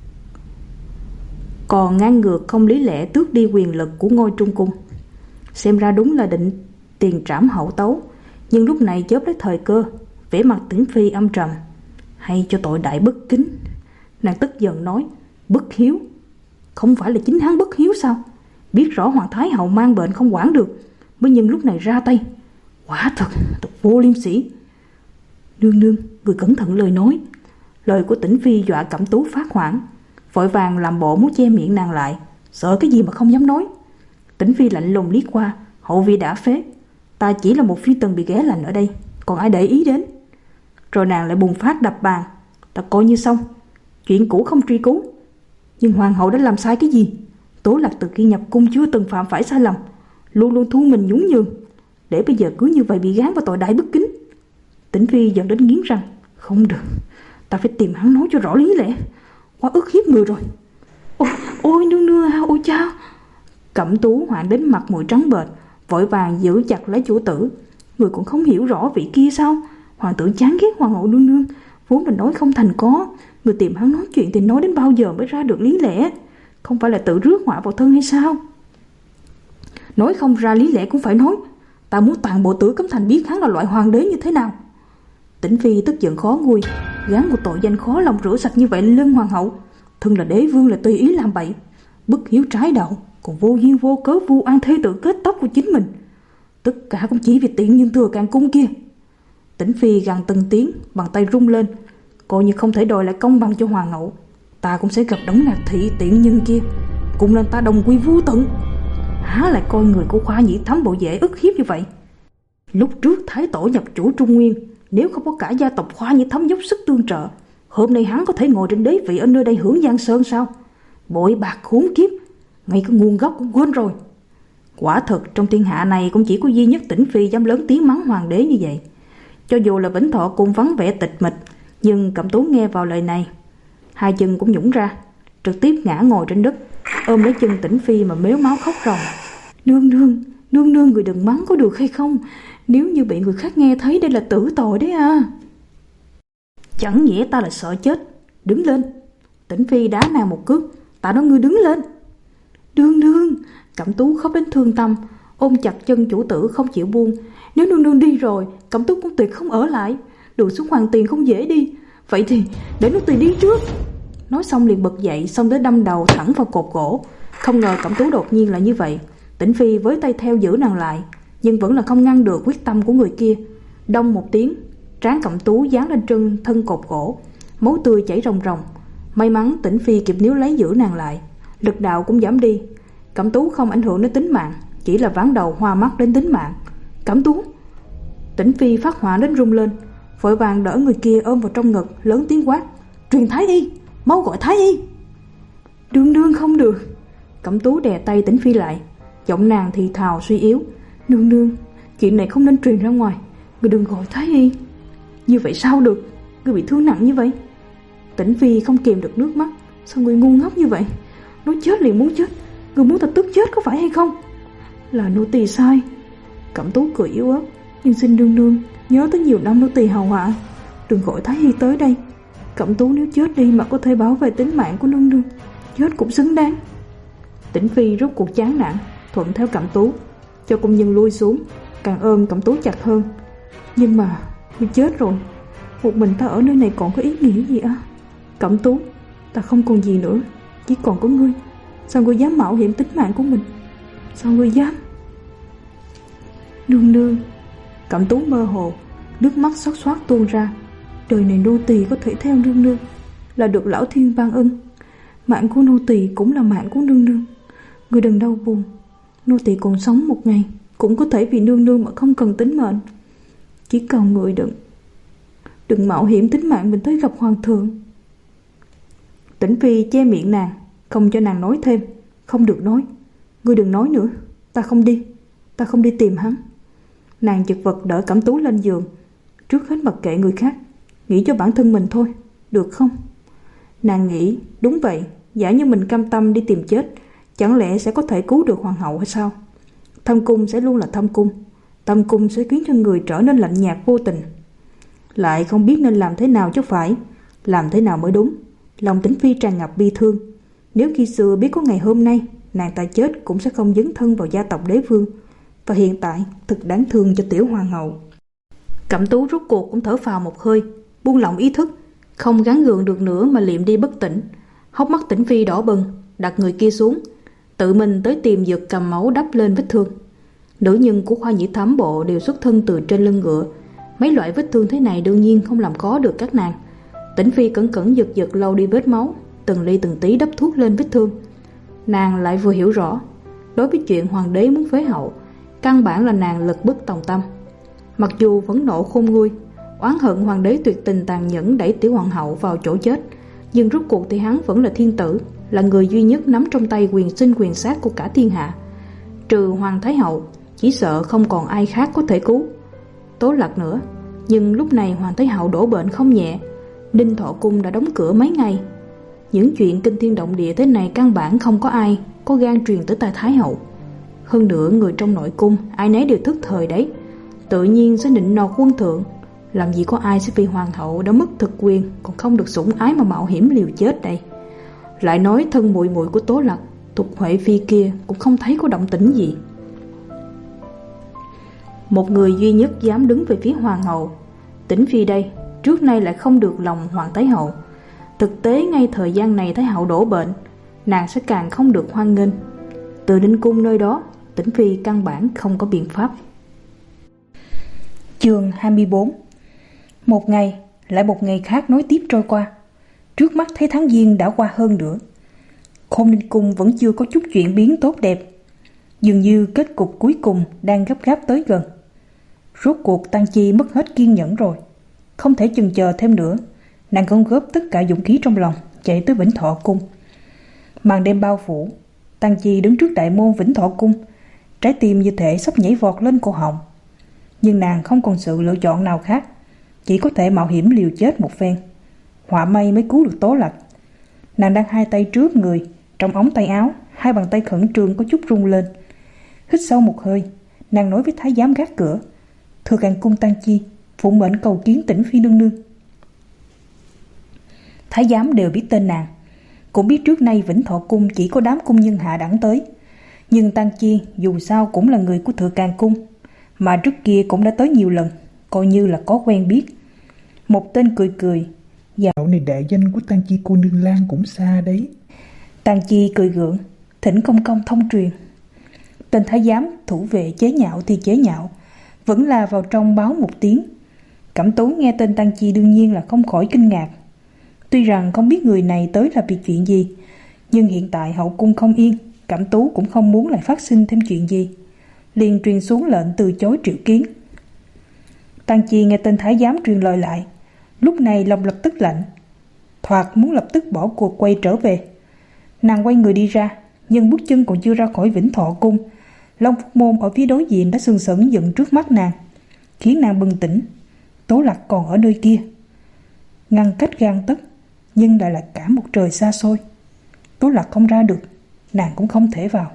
còn ngang ngược không lý lẽ tước đi quyền lực của ngôi trung cung. Xem ra đúng là định tiền trảm hậu tấu. Nhưng lúc này chớp lấy thời cơ, vẻ mặt Tĩnh Phi âm trầm. Hay cho tội đại bất kính. Nàng tức giận nói: bất hiếu? Không phải là chính hắn bất hiếu sao? Biết rõ hoàng thái hậu mang bệnh không quản được, mới nhân lúc này ra tay. Quả thật, thật vô liêm sỉ. Nương nương, người cẩn thận lời nói. Lời của Tĩnh Phi dọa Cẩm Tú phát hoảng, vội vàng làm bộ muốn che miệng nàng lại, sợ cái gì mà không dám nói. Tĩnh Phi lạnh lùng liếc qua: hậu vi đã phế, ta chỉ là một phi tần bị ghé lạnh ở đây, còn ai để ý đến. Rồi nàng lại bùng phát đập bàn: ta coi như xong, chuyện cũ không truy cứu. Nhưng hoàng hậu đã làm sai cái gì? Tố Lạc từ khi nhập cung chưa từng phạm phải sai lầm, luôn luôn thu mình nhún nhường, để bây giờ cứ như vậy bị gán vào tội đại bất kính. Tĩnh Phi giận đến nghiến răng: không được, ta phải tìm hắn nói cho rõ lý lẽ. Quá ức hiếp người rồi. Ôi, ôi nương nương, ôi cha. Cẩm Tú hoảng đến mặt mũi trắng bệch, vội vàng giữ chặt lấy chủ tử. Người cũng không hiểu rõ vị kia sao? Hoàng tử chán ghét hoàng hậu nương nương, vốn mình nói không thành có. Người tìm hắn nói chuyện thì nói đến bao giờ mới ra được lý lẽ? Không phải là tự rước họa vào thân hay sao? Nói không ra lý lẽ cũng phải nói. Ta muốn toàn bộ Tử Cấm Thành biết hắn là loại hoàng đế như thế nào. Tĩnh Phi tức giận khó nguôi, gán một tội danh khó lòng rửa sạch như vậy lên lưng hoàng hậu. Thân là đế vương là tùy ý làm bậy, bất hiếu trái đạo, còn vô duyên vô cớ vu oan thê tử kết tóc của chính mình. Tất cả cũng chỉ vì tiện nhân thừa càng cung kia. Tĩnh Phi gằn từng tiếng, bàn tay rung lên, coi như không thể đòi lại công bằng cho hoàng hậu. Ta cũng sẽ gặp đống nạt thị tiện nhân kia, cùng nên ta đồng quy vô tận. Há lại coi người của Khoa Nhĩ Thấm bộ dễ ức hiếp như vậy? Lúc trước Thái Tổ nhập chủ Trung Nguyên, nếu không có cả gia tộc Khoa Nhĩ Thấm dốc sức tương trợ, hôm nay hắn có thể ngồi trên đế vị ở nơi đây hưởng giang sơn sao? Bội bạc khốn kiếp, ngay cái nguồn gốc cũng quên rồi. Quả thật trong thiên hạ này cũng chỉ có duy nhất Tĩnh Phi dám lớn tiếng mắng hoàng đế như vậy. Cho dù là Vĩnh Thọ Cung vắng vẻ tịch mịch, nhưng Cẩm Tú nghe vào lời này, hai chân cũng nhũng ra, trực tiếp ngã ngồi trên đất, ôm lấy chân Tĩnh Phi mà mếu máu khóc ròng. Nương nương, nương nương, người đừng mắng có được hay không? Nếu như bị người khác nghe thấy đây là tử tội đấy à. Chẳng nghĩa ta là sợ chết. Đứng lên. Tĩnh Phi đá nàng một cước. Ta nói ngươi đứng lên. Nương nương. Cẩm Tú khóc đến thương tâm, ôm chặt chân chủ tử không chịu buông. Nếu nương nương đi rồi, Cẩm Tú cũng tuyệt không ở lại. Đường xuống Hoàng Tiền không dễ đi. Vậy thì để nô tỳ đi trước. Nói xong liền bật dậy, xong tới đâm đầu thẳng vào cột gỗ. Không ngờ Cẩm Tú đột nhiên là như vậy. Tĩnh Phi với tay theo giữ nàng lại, nhưng vẫn là không ngăn được quyết tâm của người kia. Đông một tiếng, trán Cẩm Tú dán lên chân thân cột gỗ, máu tươi chảy ròng ròng. May mắn Tĩnh Phi kịp níu lấy giữ nàng lại, lực đạo cũng giảm đi. Cẩm Tú không ảnh hưởng đến tính mạng, chỉ là ván đầu hoa mắt đến tính mạng. Cẩm Tú! Tĩnh Phi phát hỏa đến rung lên, vội vàng đỡ người kia ôm vào trong ngực, lớn tiếng quát: Truyền thái y, mau gọi thái y! Đương đương không được. Cẩm Tú đè tay Tĩnh Phi lại, giọng nàng thì thào suy yếu: Nương nương, chuyện này không nên truyền ra ngoài, người đừng gọi thái y. Như vậy sao được, người bị thương nặng như vậy. Tĩnh Phi không kìm được nước mắt. Sao người ngu ngốc như vậy? Nói chết liền muốn chết, người muốn ta tức chết có phải hay không? Là nô tỳ sai. Cẩm Tú cười yếu ớt: Nhưng xin nương nương nhớ tới nhiều năm nô tỳ hầu hạ, đừng gọi thái y tới đây. Cẩm Tú nếu chết đi mà có thể bảo vệ tính mạng của nương nương, chết cũng xứng đáng. Tĩnh Phi rốt cuộc chán nản, thuận theo Cẩm Tú, cho công nhân lui xuống, càng ôm Cẩm Tú chặt hơn. Nhưng mà ngươi chết rồi, một mình ta ở nơi này còn có ý nghĩa gì á? Cẩm Tú, ta không còn gì nữa, chỉ còn có ngươi. Sao ngươi dám mạo hiểm tính mạng của mình? Sao ngươi dám? Nương nương. Cẩm Tú mơ hồ, nước mắt xót xoát tuôn ra. Đời này nô tỳ có thể theo nương nương là được lão thiên ban ân. Mạng của nô tỳ cũng là mạng của nương nương. Người đừng đau buồn. Nô tỳ còn sống một ngày cũng có thể vì nương nương mà không cần tính mệnh. Chỉ cầu người đừng Đừng mạo hiểm tính mạng mình tới gặp hoàng thượng. Tĩnh Phi che miệng nàng, không cho nàng nói thêm. Không được nói. Ngươi đừng nói nữa. Ta không đi. Ta không đi tìm hắn. Nàng chật vật đỡ Cẩm Tú lên giường. Trước hết mặc kệ người khác, nghĩ cho bản thân mình thôi, được không? Nàng nghĩ, đúng vậy, giả như mình cam tâm đi tìm chết, chẳng lẽ sẽ có thể cứu được hoàng hậu hay sao? Thâm cung sẽ luôn là thâm cung. Thâm cung sẽ khiến cho người trở nên lạnh nhạt vô tình, lại không biết nên làm thế nào cho phải, làm thế nào mới đúng. Lòng Tĩnh Phi tràn ngập bi thương. Nếu khi xưa biết có ngày hôm nay, nàng ta chết cũng sẽ không dấn thân vào gia tộc đế vương. Và hiện tại thật đáng thương cho tiểu hoàng hậu. Cẩm Tú rốt cuộc cũng thở phào một hơi, buông lỏng ý thức, không gắng gượng được nữa mà liệm đi bất tỉnh. Hốc mắt Tĩnh Phi đỏ bừng, đặt người kia xuống, tự mình tới tìm dược cầm máu đắp lên vết thương. Nữ nhân của khoa nhĩ thám bộ đều xuất thân từ trên lưng ngựa, mấy loại vết thương thế này đương nhiên không làm khó được các nàng. Tĩnh Phi cẩn cẩn giật giật lau đi vết máu, từng ly từng tí đắp thuốc lên vết thương. Nàng lại vừa hiểu rõ, đối với chuyện hoàng đế muốn phế hậu, căn bản là nàng lực bất tòng tâm. Mặc dù phẫn nộ khôn nguôi, oán hận hoàng đế tuyệt tình tàn nhẫn đẩy tiểu hoàng hậu vào chỗ chết, nhưng rốt cuộc thì hắn vẫn là thiên tử, là người duy nhất nắm trong tay quyền sinh quyền sát của cả thiên hạ. Trừ hoàng thái hậu, chỉ sợ không còn ai khác có thể cứu Tố Lạc nữa. Nhưng lúc này hoàng thái hậu đổ bệnh không nhẹ, Ninh Thọ cung đã đóng cửa mấy ngày. Những chuyện kinh thiên động địa thế này căn bản không có ai có gan truyền tới tai thái hậu. Hơn nữa người trong nội cung ai nấy đều thức thời đấy, tự nhiên sẽ nịnh nọt quân thượng. Làm gì có ai sẽ vì hoàng hậu đã mất thực quyền còn không được sủng ái mà mạo hiểm liều chết đây. Lại nói thân muội muội của Tố Lạc, Tục Huệ Phi kia cũng không thấy có động tĩnh gì. Một người duy nhất dám đứng về phía hoàng hậu, Tĩnh Phi đây, trước nay lại không được lòng hoàng thái hậu. Thực tế ngay thời gian này thái hậu đổ bệnh, nàng sẽ càng không được hoan nghênh. Từ Ninh cung nơi đó, Tĩnh Phi căn bản không có biện pháp. Chương hai mươi bốn. Một ngày lại một ngày khác nối tiếp trôi qua. Trước mắt thấy tháng Giêng đã qua hơn nữa, Khôn Ninh cung vẫn chưa có chút chuyển biến tốt đẹp. Dường như kết cục cuối cùng đang gấp gáp tới gần. Rốt cuộc Tăng Chi mất hết kiên nhẫn rồi, không thể chần chờ thêm nữa. Nàng gom góp tất cả dũng khí trong lòng, chạy tới Vĩnh Thọ cung. Màn đêm bao phủ, Tăng Chi đứng trước đại môn Vĩnh Thọ cung, trái tim như thể sắp nhảy vọt lên cổ họng. Nhưng nàng không còn sự lựa chọn nào khác, chỉ có thể mạo hiểm liều chết một phen. Họa may mới cứu được Tố Lạc. Nàng đang hai tay trước người, trong ống tay áo, hai bàn tay khẩn trương có chút rung lên. Hít sâu một hơi, nàng nói với thái giám gác cửa: "Thừa Càn cung Tăng Chi, phụng mệnh cầu kiến Tĩnh Phi nương nương." Thái giám đều biết tên nàng, cũng biết trước nay Vĩnh Thọ cung chỉ có đám cung nhân hạ đẳng tới. Nhưng Tăng Chi dù sao cũng là người của Thừa Càn cung, mà trước kia cũng đã tới nhiều lần, coi như là có quen biết. Một tên cười cười: "Dạo này đại danh của Tăng Chi cô nương Lan cũng xa đấy." Tăng Chi cười gượng, thỉnh công công thông truyền. Tên thái giám thủ vệ chế nhạo thì chế nhạo, vẫn là vào trong báo một tiếng. Cẩm Tú nghe tên Tăng Chi đương nhiên là không khỏi kinh ngạc. Tuy rằng không biết người này tới là vì chuyện gì, nhưng hiện tại hậu cung không yên, Cẩm Tú cũng không muốn lại phát sinh thêm chuyện gì, liền truyền xuống lệnh từ chối triệu kiến. Tăng Chi nghe tên thái giám truyền lời lại, lúc này lòng lập tức lạnh, thoạt muốn lập tức bỏ cuộc quay trở về. Nàng quay người đi ra, nhưng bước chân còn chưa ra khỏi Vĩnh Thọ cung, Long Phúc Môn ở phía đối diện đã sừng sững dựng trước mắt nàng, khiến nàng bừng tỉnh. Tố Lạc còn ở nơi kia, ngăn cách gang tấc, nhưng lại là cả một trời xa xôi. Tố Lạc không ra được, nàng cũng không thể vào.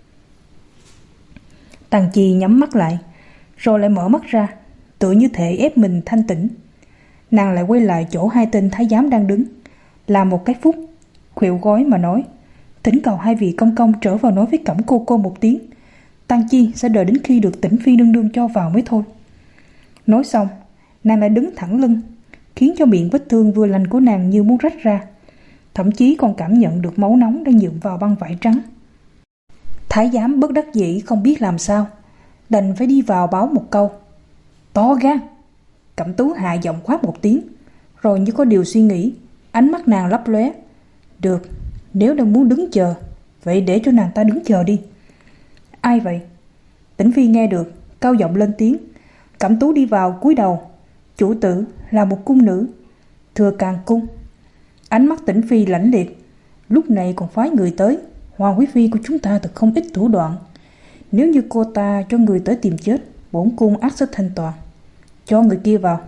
Tăng Chi nhắm mắt lại, rồi lại mở mắt ra, tựa như thể ép mình thanh tĩnh. Nàng lại quay lại chỗ hai tên thái giám đang đứng, làm một cái phút, khuỵu gối mà nói: "Thỉnh cầu hai vị công công trở vào nói với Cẩm cô cô một tiếng, Tăng Chi sẽ đợi đến khi được Tĩnh Phi nương nương cho vào mới thôi." Nói xong, nàng lại đứng thẳng lưng, khiến cho miệng vết thương vừa lành của nàng như muốn rách ra, thậm chí còn cảm nhận được máu nóng đang nhuộm vào băng vải trắng. Thái giám bất đắc dĩ không biết làm sao, đành phải đi vào báo một câu: To gan. Cẩm Tú hạ giọng quát một tiếng, rồi như có điều suy nghĩ, ánh mắt nàng lấp lóe. Được, nếu đã muốn đứng chờ, vậy để cho nàng ta đứng chờ đi. Ai vậy? Tĩnh Phi nghe được, cao giọng lên tiếng. Cẩm Tú đi vào cúi đầu. Chủ tử là một cung nữ, Thừa Càng Cung. Ánh mắt Tĩnh Phi lãnh liệt. Lúc này còn phái người tới, Hoàng quý phi của chúng ta thật không ít thủ đoạn. Nếu như cô ta cho người tới tìm chết, bổn cung ắt sẽ thanh toàn. Cho người kia vào.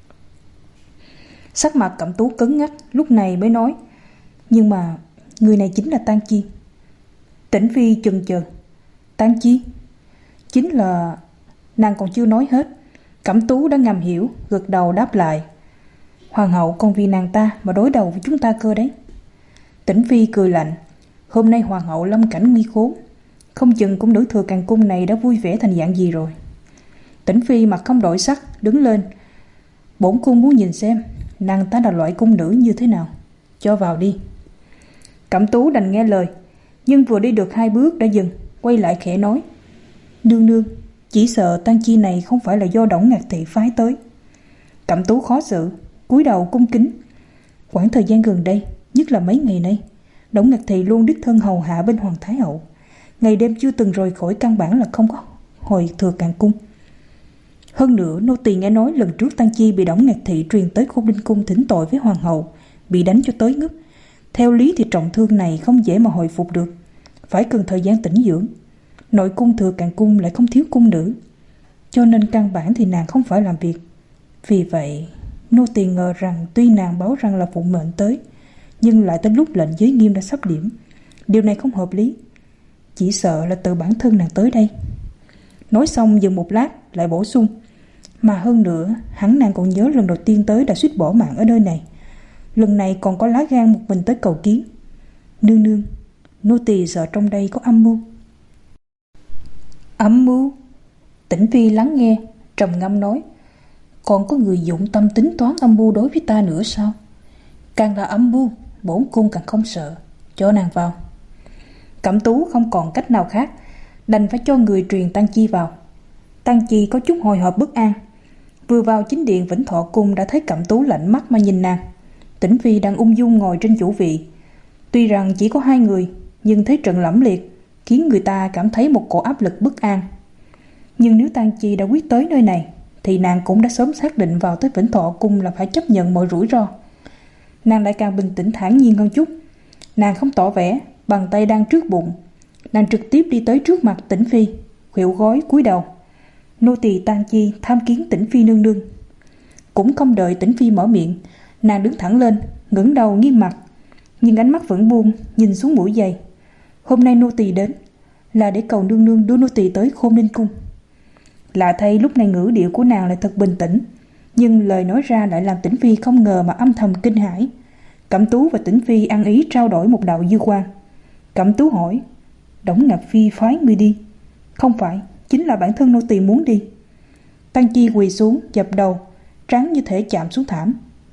Sắc mặt Cẩm Tú cứng ngắc, lúc này mới nói: Nhưng mà người này chính là Tang Chi. Tĩnh Phi chần chờ. Tang Chi? Chính là... Nàng còn chưa nói hết, Cẩm Tú đã ngầm hiểu, gật đầu đáp lại: Hoàng hậu còn vì nàng ta mà đối đầu với chúng ta cơ đấy. Tĩnh Phi cười lạnh. Hôm nay hoàng hậu lâm cảnh nguy khốn, không chừng cung nữ Thừa Càng Cung này đã vui vẻ thành dạng gì rồi. Tĩnh Phi mặt không đổi sắc, đứng lên. Bổn cung muốn nhìn xem nàng ta là loại cung nữ như thế nào. Cho vào đi. Cẩm Tú đành nghe lời, nhưng vừa đi được hai bước đã dừng, quay lại khẽ nói: Nương nương, chỉ sợ Tang Chi này không phải là do Đổng Ngạc Thị phái tới. Cẩm Tú khó xử, cúi đầu cung kính. Khoảng thời gian gần đây, nhất là mấy ngày nay, Đổng Ngạc Thị luôn đích thân hầu hạ bên Hoàng Thái Hậu, ngày đêm chưa từng rời khỏi, căn bản là không có hồi Thừa Càng Cung. Hơn nữa, nô tỳ nghe nói lần trước Tang Chi bị Đổng Ngạc Thị truyền tới Khôn Ninh Cung thỉnh tội với Hoàng hậu, bị đánh cho tới ngất. Theo lý thì trọng thương này không dễ mà hồi phục được, phải cần thời gian tĩnh dưỡng. Nội cung Thừa Càng Cung lại không thiếu cung nữ, cho nên căn bản thì nàng không phải làm việc. Vì vậy, nô tỳ ngờ rằng tuy nàng báo rằng là phụng mệnh tới, nhưng lại tới lúc lệnh giới nghiêm đã sắp điểm. Điều này không hợp lý. Chỉ sợ là từ bản thân nàng tới đây. Nói xong dừng một lát, lại bổ sung: Mà hơn nữa, hẳn nàng còn nhớ lần đầu tiên tới đã suýt bỏ mạng ở nơi này. Lần này còn có lá gan một mình tới cầu kiến. Nương nương, nô tỳ sợ trong đây có âm mưu. Âm mưu? Tĩnh Phi lắng nghe, trầm ngâm nói: Còn có người dụng tâm tính toán âm mưu đối với ta nữa sao? Càng là âm mưu, bổn cung càng không sợ. Cho nàng vào. Cẩm Tú không còn cách nào khác, đành phải cho người truyền Tang Chi vào. Tang Chi có chút hồi hộp bất an. Vừa vào chính điện Vĩnh Thọ Cung đã thấy Cẩm Tú lạnh mắt mà nhìn nàng. Tĩnh Phi đang ung dung ngồi trên chủ vị. Tuy rằng chỉ có hai người, nhưng thế trận lẫm liệt khiến người ta cảm thấy một cổ áp lực bất an. Nhưng nếu Tang Chi đã quyết tới nơi này, thì nàng cũng đã sớm xác định vào tới Vĩnh Thọ Cung là phải chấp nhận mọi rủi ro. Nàng lại càng bình tĩnh thản nhiên hơn chút. Nàng không tỏ vẻ, bàn tay đang trước bụng. Nàng trực tiếp đi tới trước mặt Tĩnh Phi, khuỵu gối cúi đầu: Nô tỳ Tang Chi tham kiến Tĩnh Phi nương nương. Cũng không đợi Tĩnh Phi mở miệng, nàng đứng thẳng lên, ngẩng đầu nghiêm mặt, nhưng ánh mắt vẫn buông nhìn xuống mũi giày. Hôm nay nô tỳ đến là để cầu nương nương đưa nô tỳ tới Khôn Ninh Cung. Lạ thay, lúc này ngữ điệu của nàng lại thật bình tĩnh, nhưng lời nói ra lại làm Tĩnh Phi không ngờ mà âm thầm kinh hãi. Cẩm Tú và Tĩnh Phi ăn ý trao đổi một đạo dư quan. Cẩm Tú hỏi: Đổng Ngạc Phi phái ngươi đi? Không phải, chính là bản thân nô tỳ muốn đi. Tang Chi quỳ xuống dập đầu, trán như thể chạm xuống thảm.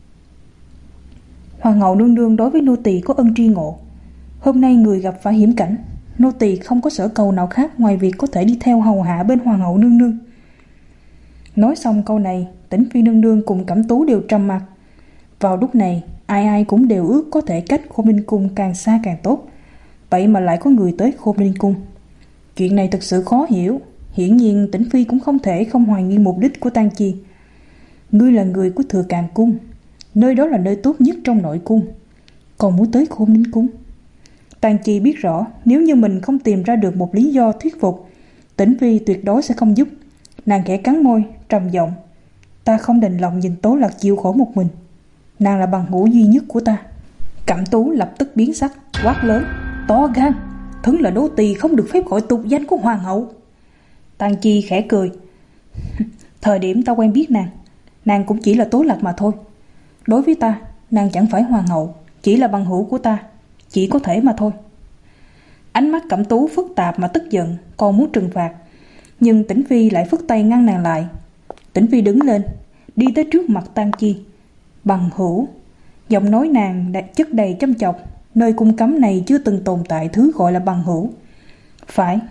Hoàng hậu nương nương đối với nô tỳ có ân tri ngộ. Hôm nay người gặp phải hiểm cảnh, nô tỳ không có sở cầu nào khác ngoài việc có thể đi theo hầu hạ bên hoàng hậu nương nương. Nói xong câu này, Tĩnh Phi nương nương cùng Cẩm Tú đều trầm mặc. Vào lúc này, ai ai cũng đều ước có thể cách Khôn Ninh Cung càng xa càng tốt. Vậy mà lại có người tới Khôn Ninh Cung. Chuyện này thật sự khó hiểu. Hiển nhiên Tĩnh Phi cũng không thể không hoài nghi mục đích của Tang Chi. Ngươi là người của Thừa Càng Cung, nơi đó là nơi tốt nhất trong nội cung, còn muốn tới Khôn Ninh Cung? Tang Chi biết rõ nếu như mình không tìm ra được một lý do thuyết phục, Tĩnh Phi tuyệt đối sẽ không giúp. Nàng khẽ cắn môi, trầm giọng: Ta không đành lòng nhìn Tố Lạc chịu khổ một mình. Nàng là bằng hữu duy nhất của ta. Cẩm Tú lập tức biến sắc, quát lớn: To gan! Thân là đô tỳ không được phép gọi tục danh của hoàng hậu. Tang Chi khẽ cười: Thời điểm ta quen biết nàng, nàng cũng chỉ là Tố Lạc mà thôi. Đối với ta, nàng chẳng phải hoàng hậu, chỉ là bằng hữu của ta, chỉ có thể mà thôi. Ánh mắt Cẩm Tú phức tạp mà tức giận, còn muốn trừng phạt, nhưng Tĩnh Phi lại phất tay ngăn nàng lại. Tĩnh Phi đứng lên, đi tới trước mặt Tang Chi. Bằng hữu? Giọng nói nàng đã chất đầy châm chọc. Nơi cung cấm này chưa từng tồn tại thứ gọi là bằng hữu. Phải,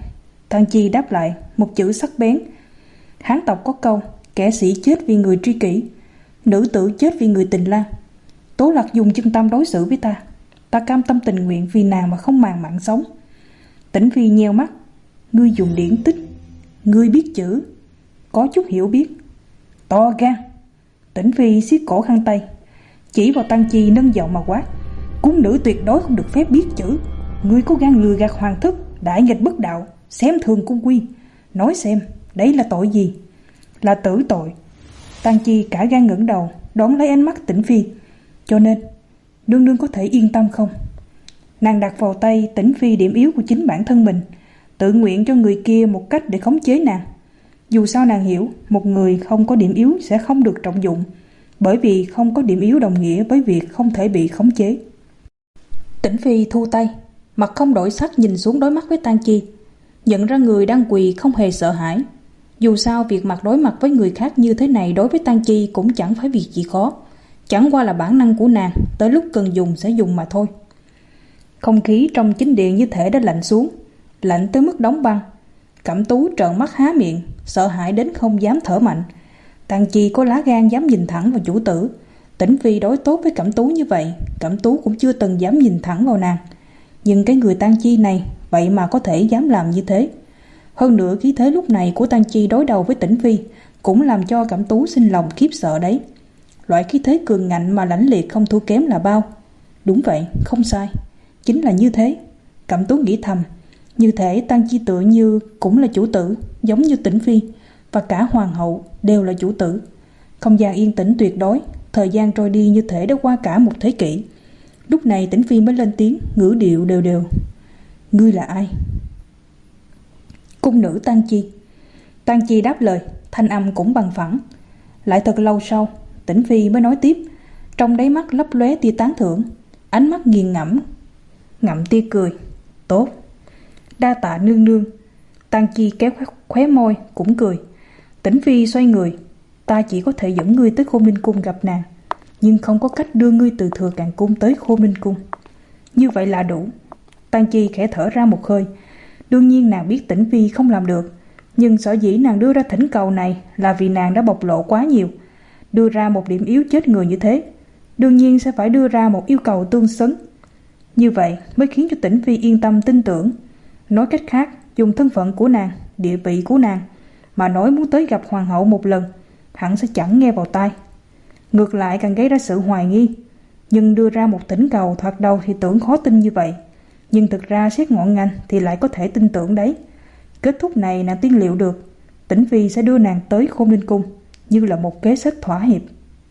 Tang Chi đáp lại một chữ sắc bén. Hán tộc có câu, kẻ sĩ chết vì người tri kỷ, nữ tử chết vì người tình lang. Tố Lạc dùng chân tâm đối xử với ta, ta cam tâm tình nguyện vì nàng mà không màng mạng sống. Tĩnh Phi nheo mắt. Ngươi dùng điển tích, ngươi biết chữ, có chút hiểu biết. To gan. Tĩnh Phi siết cổ khăn tay, chỉ vào Tang Chi nâng giọng mà quát. Cung nữ tuyệt đối không được phép biết chữ. Ngươi có gan lừa gạt hoàng thất, đại nghịch bất đạo, xem thường cung quy. Nói xem, đấy là tội gì? Là tử tội. Tang Chi cả gan ngẩng đầu, đón lấy ánh mắt Tĩnh Phi. Cho nên, nương nương có thể yên tâm không? Nàng đặt vào tay Tĩnh Phi điểm yếu của chính bản thân mình, tự nguyện cho người kia một cách để khống chế nàng. Dù sao nàng hiểu, một người không có điểm yếu sẽ không được trọng dụng, bởi vì không có điểm yếu đồng nghĩa với việc không thể bị khống chế. Tĩnh Phi thu tay, mặt không đổi sắc nhìn xuống đối mắt với Tang Chi, nhận ra người đang quỳ không hề sợ hãi. Dù sao việc mặt đối mặt với người khác như thế này đối với Tang Chi cũng chẳng phải việc gì khó, chẳng qua là bản năng của nàng, tới lúc cần dùng sẽ dùng mà thôi. Không khí trong chính điện như thể đã lạnh xuống, lạnh tới mức đóng băng. Cẩm Tú trợn mắt há miệng, sợ hãi đến không dám thở mạnh. Tang Chi có lá gan dám nhìn thẳng vào chủ tử. Tĩnh Phi đối tốt với Cẩm Tú như vậy, Cẩm Tú cũng chưa từng dám nhìn thẳng vào nàng. Nhưng cái người Tang Chi này vậy mà có thể dám làm như thế. Hơn nữa khí thế lúc này của Tang Chi đối đầu với Tĩnh Phi cũng làm cho Cẩm Tú sinh lòng khiếp sợ đấy. Loại khí thế cường ngạnh mà lãnh liệt không thua kém là bao. Đúng vậy, không sai, chính là như thế. Cẩm Tú nghĩ thầm, như thể Tang Chi tựa như cũng là chủ tử, giống như Tĩnh Phi, và cả hoàng hậu đều là chủ tử. Không gian yên tĩnh tuyệt đối, thời gian trôi đi như thể đã qua cả một thế kỷ. Lúc này Tĩnh Phi mới lên tiếng, ngữ điệu đều đều. Ngươi là ai? Cung nữ Tang Chi. Tang Chi đáp lời, thanh âm cũng bằng phẳng. Lại thật lâu sau, Tĩnh Phi mới nói tiếp, trong đáy mắt lấp lóe tia tán thưởng, ánh mắt nghiền ngẫm, ngậm tia cười. Tốt, đa tạ nương nương. Tang Chi kéo khóe môi cũng cười. Tĩnh Phi xoay người, ta chỉ có thể dẫn ngươi tới Khôn Ninh Cung gặp nàng, nhưng không có cách đưa ngươi từ Thừa Càn Cung tới Khôn Ninh Cung. Như vậy là đủ. Tang Chi khẽ thở ra một hơi. Đương nhiên nàng biết Tĩnh Phi không làm được, nhưng sở dĩ nàng đưa ra thỉnh cầu này là vì nàng đã bộc lộ quá nhiều. Đưa ra một điểm yếu chết người như thế, đương nhiên sẽ phải đưa ra một yêu cầu tương xứng. Như vậy mới khiến cho Tĩnh Phi yên tâm tin tưởng. Nói cách khác, dùng thân phận của nàng, địa vị của nàng mà nói muốn tới gặp hoàng hậu một lần, hẳn sẽ chẳng nghe vào tai. Ngược lại càng gây ra sự hoài nghi. Nhưng đưa ra một thỉnh cầu thoạt đầu thì tưởng khó tin như vậy, nhưng thực ra xét ngọn ngành thì lại có thể tin tưởng đấy. Kết thúc này nàng tiên liệu được, Tĩnh Phi sẽ đưa nàng tới Khôn Ninh Cung như là một kế sách thỏa hiệp.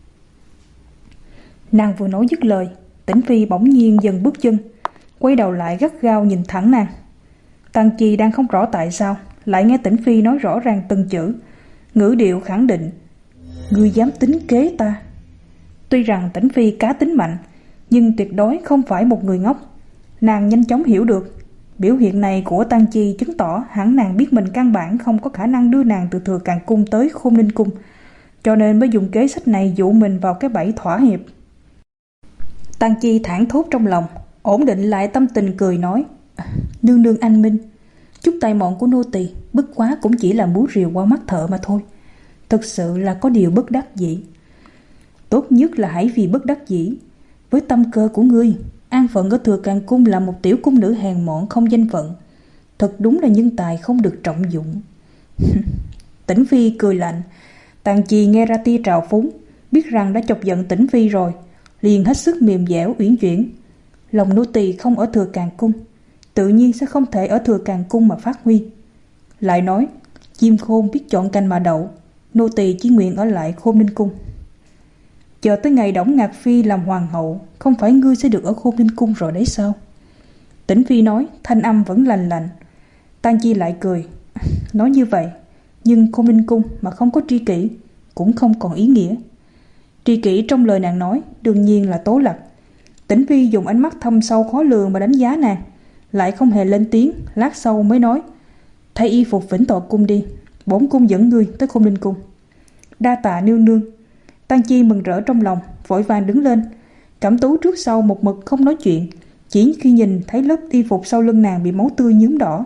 Nàng vừa nói dứt lời, Tĩnh Phi bỗng nhiên dừng bước chân, quay đầu lại gắt gao nhìn thẳng nàng. Tang Chi đang không rõ tại sao lại nghe Tĩnh Phi nói rõ ràng từng chữ, ngữ điệu khẳng định. Ngươi dám tính kế ta? Tuy rằng Tĩnh Phi cá tính mạnh, nhưng tuyệt đối không phải một người ngốc. Nàng nhanh chóng hiểu được biểu hiện này của Tang Chi chứng tỏ hẳn nàng biết mình căn bản không có khả năng đưa nàng từ Thừa Càn Cung tới Khôn Ninh Cung, cho nên mới dùng kế sách này dụ mình vào cái bẫy thỏa hiệp. Tang Chi thảng thốt trong lòng, ổn định lại tâm tình cười nói, nương nương anh minh, chút tay mọn của nô tỳ bất quá cũng chỉ là búa rìu qua mắt thợ mà thôi. Thực sự là có điều bất đắc dĩ. Tốt nhất là hãy vì bất đắc dĩ. Với tâm cơ của ngươi, an phận ở Thừa Càn Cung là một tiểu cung nữ hèn mọn không danh phận, thật đúng là nhân tài không được trọng dụng. Tĩnh Phi cười lạnh. Tang Chi nghe ra tia trào phúng, biết rằng đã chọc giận Tĩnh Phi rồi, liền hết sức mềm dẻo uyển chuyển. Lòng nô tỳ không ở Thừa Càn Cung, tự nhiên sẽ không thể ở Thừa Càn Cung mà phát huy. Lại nói, chim khôn biết chọn cành mà đậu, nô tỳ chỉ nguyện ở lại Khôn Ninh Cung. Chờ tới ngày Đổng Ngạc Phi làm hoàng hậu, không phải ngươi sẽ được ở Khôn Ninh Cung rồi đấy sao? Tĩnh Phi nói, thanh âm vẫn lành lạnh. Tang Chi lại cười. Nói như vậy, nhưng Khôn Ninh Cung mà không có tri kỷ cũng không còn ý nghĩa. Tri kỷ trong lời nàng nói đương nhiên là Tố Lạc. Tĩnh Phi dùng ánh mắt thâm sâu khó lường mà đánh giá nàng, lại không hề lên tiếng. Lát sau mới nói, thay y phục Vĩnh Tọa Cung đi, bổn cung dẫn ngươi tới Khôn Ninh Cung. Đa tạ nương nương. Tang Chi mừng rỡ trong lòng, vội vàng đứng lên. Cẩm Tú trước sau một mực không nói chuyện, chỉ khi nhìn thấy lớp y phục sau lưng nàng bị máu tươi nhuốm đỏ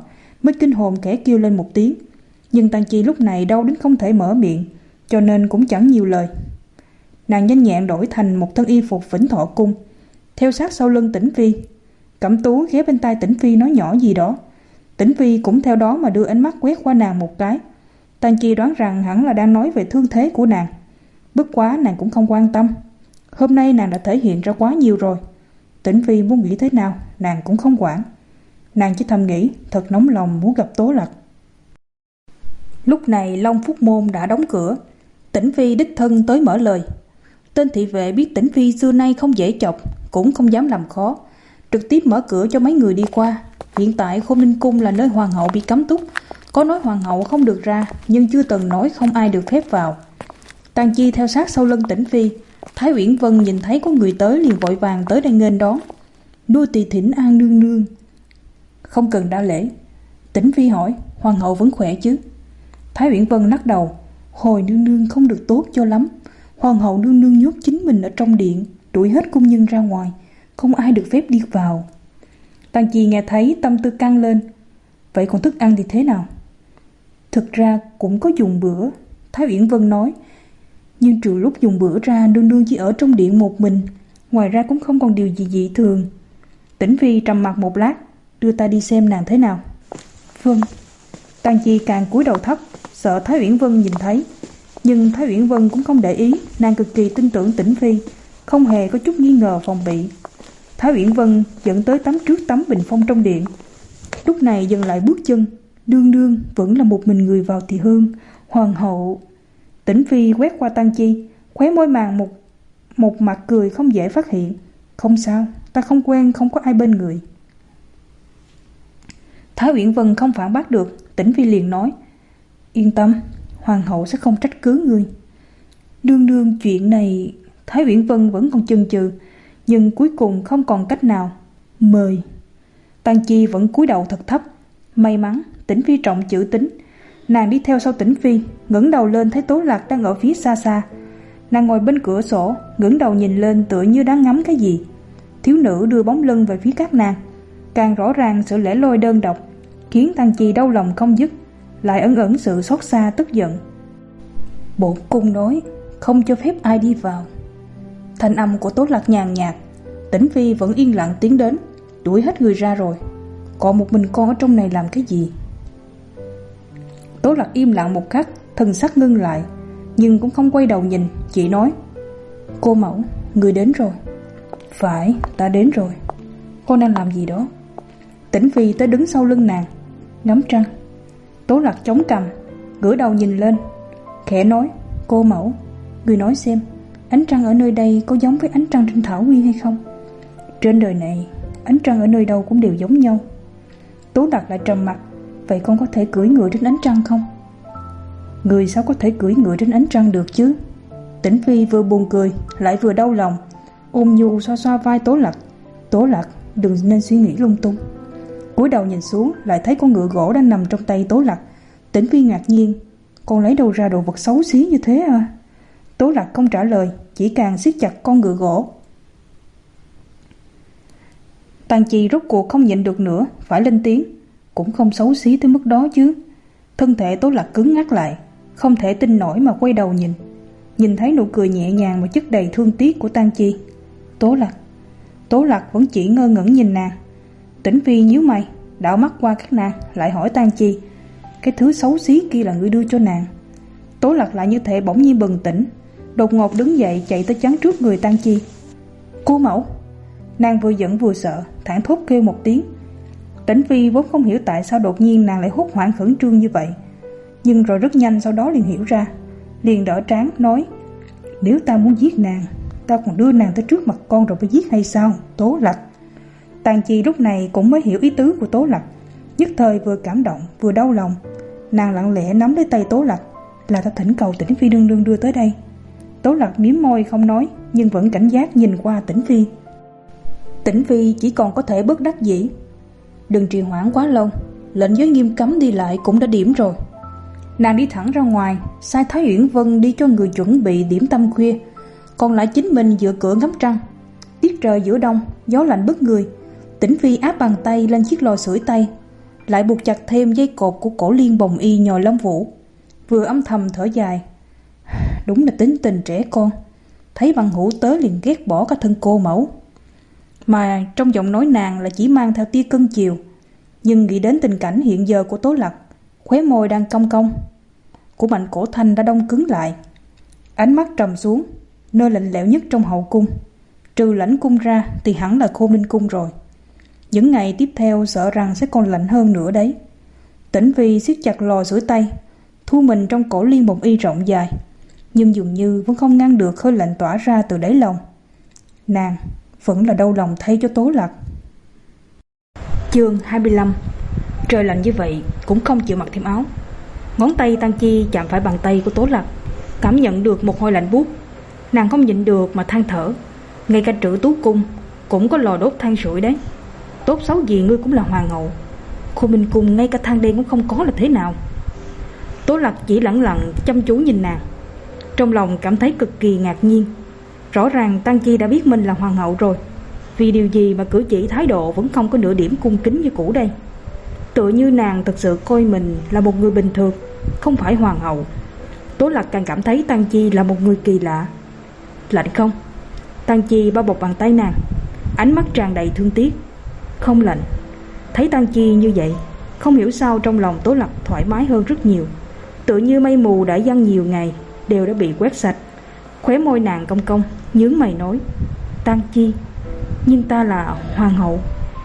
mới kinh hồn khẽ kêu lên một tiếng. Nhưng Tang Chi lúc này đau đến không thể mở miệng, cho nên cũng chẳng nhiều lời. Nàng nhanh nhẹn đổi thành một thân y phục Vĩnh Thọ Cung, theo sát sau lưng Tĩnh Phi. Cẩm Tú ghé bên tai Tĩnh Phi nói nhỏ gì đó. Tĩnh Phi cũng theo đó mà đưa ánh mắt quét qua nàng một cái. Tang Chi đoán rằng hẳn là đang nói về thương thế của nàng. Bất quá nàng cũng không quan tâm. Hôm nay nàng đã thể hiện ra quá nhiều rồi. Tĩnh Phi muốn nghĩ thế nào nàng cũng không quản. Nàng chỉ thầm nghĩ thật nóng lòng muốn gặp Tố Lạc. Lúc này Long Phúc Môn đã đóng cửa. Tĩnh Phi đích thân tới mở lời. Tên thị vệ biết Tĩnh Phi xưa nay không dễ chọc, cũng không dám làm khó, trực tiếp mở cửa cho mấy người đi qua. Hiện tại Khôn Ninh Cung là nơi hoàng hậu bị cấm túc, có nói hoàng hậu không được ra, nhưng chưa từng nói không ai được phép vào. Tang Chi theo sát sau lưng Tĩnh Phi. Thái Uyển Vân nhìn thấy có người tới liền vội vàng tới đây nghênh đón. Nô tỳ thỉnh an nương nương. Không cần đa lễ. Tĩnh Phi hỏi, hoàng hậu vẫn khỏe chứ? Thái Uyển Vân lắc đầu, hồi nương nương không được tốt cho lắm. Hoàng hậu nương nương nhốt chính mình ở trong điện, đuổi hết cung nhân ra ngoài, không ai được phép đi vào. Tang Chi nghe thấy tâm tư căng lên. Vậy còn thức ăn thì thế nào? Thực ra cũng có dùng bữa, Thái Uyển Vân nói. Nhưng trừ lúc dùng bữa ra, nương nương chỉ ở trong điện một mình, ngoài ra cũng không còn điều gì dị thường. Tĩnh Phi trầm mặc một lát, đưa ta đi xem nàng thế nào. Vâng. Tang Chi càng cúi đầu thấp, sợ Thái Uyển Vân nhìn thấy. Nhưng Thái Uyển Vân cũng không để ý, nàng cực kỳ tin tưởng Tĩnh Phi, không hề có chút nghi ngờ phòng bị. Thái Uyển Vân dẫn tới tắm trước tấm bình phong trong điện. Lúc này dừng lại bước chân. Nương nương vẫn là một mình người vào thì hơn. Hoàng hậu. Tĩnh Phi quét qua Tang Chi, khóe môi màng một một mặt cười không dễ phát hiện. Không sao, ta không quen, không có ai bên người. Thái Uyển Vân không phản bác được. Tĩnh Phi liền nói, yên tâm, hoàng hậu sẽ không trách cứ ngươi. Nương nương chuyện này. Thái Uyển Vân vẫn còn chần chừ, nhưng cuối cùng không còn cách nào. Mời. Tang Chi vẫn cúi đầu thật thấp. May mắn Tĩnh Phi trọng chữ tín. Nàng đi theo sau Tĩnh Phi, ngẩng đầu lên thấy Tố Lạc đang ở phía xa xa. Nàng ngồi bên cửa sổ, ngẩng đầu nhìn lên tựa như đang ngắm cái gì. Thiếu nữ đưa bóng lưng về phía các nàng, càng rõ ràng sự lẻ loi đơn độc, khiến Tang Chi đau lòng không dứt, lại ẩn ẩn sự xót xa tức giận. Bổn cung nói không cho phép ai đi vào. Thanh âm của Tố Lạc nhàn nhạt. Tĩnh Phi vẫn yên lặng tiến đến, đuổi hết người ra rồi, còn một mình con ở trong này làm cái gì? Tố Lạc im lặng một khắc, thần sắc ngưng lại, nhưng cũng không quay đầu nhìn, chỉ nói, cô mẫu, người đến rồi. Phải, ta đến rồi. Con đang làm gì đó? Tĩnh Phi tới đứng sau lưng nàng, ngắm trăng. Tố Lạc chống cằm, ngửa đầu nhìn lên, khẽ nói, cô mẫu, người nói xem, ánh trăng ở nơi đây có giống với ánh trăng trên thảo nguyên hay không? Trên đời này, ánh trăng ở nơi đâu cũng đều giống nhau. Tố Lạc lại trầm mặt, vậy con có thể cưỡi ngựa trên ánh trăng không? Người sao có thể cưỡi ngựa trên ánh trăng được chứ? Tĩnh Phi vừa buồn cười lại vừa đau lòng, ôm nhu xoa xoa vai Tố Lạc. Tố Lạc, đừng nên suy nghĩ lung tung. Cúi đầu nhìn xuống, lại thấy con ngựa gỗ đang nằm trong tay Tố Lạc. Tĩnh Phi ngạc nhiên, con lấy đâu ra đồ vật xấu xí như thế à? Tố Lạc không trả lời, chỉ càng siết chặt con ngựa gỗ. Tang Chi rốt cuộc không nhịn được nữa, phải lên tiếng. Cũng không xấu xí tới mức đó chứ. Thân thể Tố Lạc cứng ngắc lại, không thể tin nổi mà quay đầu nhìn. Nhìn thấy nụ cười nhẹ nhàng mà chất đầy thương tiếc của Tang Chi. Tố Lạc. Tố Lạc vẫn chỉ ngơ ngẩn nhìn nàng. Tĩnh Phi nhíu mày, đảo mắt qua các nàng, lại hỏi Tang Chi, cái thứ xấu xí kia là ngươi đưa cho nàng? Tố Lạc lại như thể bỗng nhiên bừng tỉnh, đột ngột đứng dậy chạy tới chắn trước người Tang Chi. Cô mẫu. Nàng vừa giận vừa sợ, thảng thốt kêu một tiếng. Tĩnh Phi vốn không hiểu tại sao đột nhiên nàng lại hốt hoảng khẩn trương như vậy, nhưng rồi rất nhanh sau đó liền hiểu ra, liền đỡ trán nói, nếu ta muốn giết nàng, ta còn đưa nàng tới trước mặt con rồi mới giết hay sao? Tố Lạc. Tang Chi lúc này cũng mới hiểu ý tứ của Tố Lạc, nhất thời vừa cảm động vừa đau lòng. Nàng lặng lẽ nắm lấy tay Tố Lạc, là ta thỉnh cầu Tĩnh Phi đương đương đưa tới đây. Tố Lạc mím môi không nói, nhưng vẫn cảnh giác nhìn qua Tĩnh Phi. Tĩnh Phi chỉ còn có thể bất đắc dĩ. Đừng trì hoãn quá lâu, lệnh giới nghiêm cấm đi lại cũng đã điểm rồi. Nàng đi thẳng ra ngoài, sai Thái Uyển Vân đi cho người chuẩn bị điểm tâm khuya, còn lại chính mình dựa cửa ngắm trăng. Tiết trời giữa đông, gió lạnh bức người. Tĩnh Phi áp bàn tay lên chiếc lò sưởi tay, lại buộc chặt thêm dây cột của cổ liên bồng y nhồi lông vũ, vừa âm thầm thở dài. Đúng là tính tình trẻ con, thấy bằng hữu tớ liền ghét bỏ cả thân cô mẫu. Mà trong giọng nói nàng là chỉ mang theo tia cưng chiều. Nhưng nghĩ đến tình cảnh hiện giờ của Tố Lặc, khóe môi đang cong cong của Mạnh Cổ Thanh đã đông cứng lại. Ánh mắt trầm xuống, nơi lạnh lẽo nhất trong hậu cung, trừ lãnh cung ra thì hẳn là Khôn Ninh cung rồi. Những ngày tiếp theo sợ rằng sẽ còn lạnh hơn nữa đấy. Tĩnh Vi siết chặt lò sưởi tay, thu mình trong cổ liên bồng y rộng dài, nhưng dường như vẫn không ngăn được hơi lạnh tỏa ra từ đáy lòng. Nàng vẫn là đau lòng thay cho Tố Lặc. Chương hai mươi lăm. Trời lạnh như vậy cũng không chịu mặc thêm áo. Ngón tay Tang Chi chạm phải bàn tay của Tố Lặc, cảm nhận được một hơi lạnh buốt. Nàng không nhịn được mà than thở. Ngay cả Trữ Tú cung cũng có lò đốt than sưởi đấy. Tốt xấu gì ngươi cũng là hoàng hậu, Khôn Minh cung ngay cả than đen cũng không có là thế nào? Tố Lặc chỉ lẳng lặng chăm chú nhìn nàng, trong lòng cảm thấy cực kỳ ngạc nhiên. Rõ ràng Tang Chi đã biết mình là hoàng hậu rồi, vì điều gì mà cử chỉ thái độ vẫn không có nửa điểm cung kính như cũ đây? Tựa như nàng thực sự coi mình là một người bình thường, không phải hoàng hậu. Tố Lặc càng cảm thấy Tang Chi là một người kỳ lạ. Lạnh không? Tang Chi bao bọc bàn tay nàng, ánh mắt tràn đầy thương tiếc. Không lạnh. Thấy Tang Chi như vậy, không hiểu sao trong lòng Tố Lặc thoải mái hơn rất nhiều. Tựa như mây mù đã giăng nhiều ngày đều đã bị quét sạch. Khóe môi nàng cong cong, nhướng mày nói: Tang Chi, nhưng ta là hoàng hậu.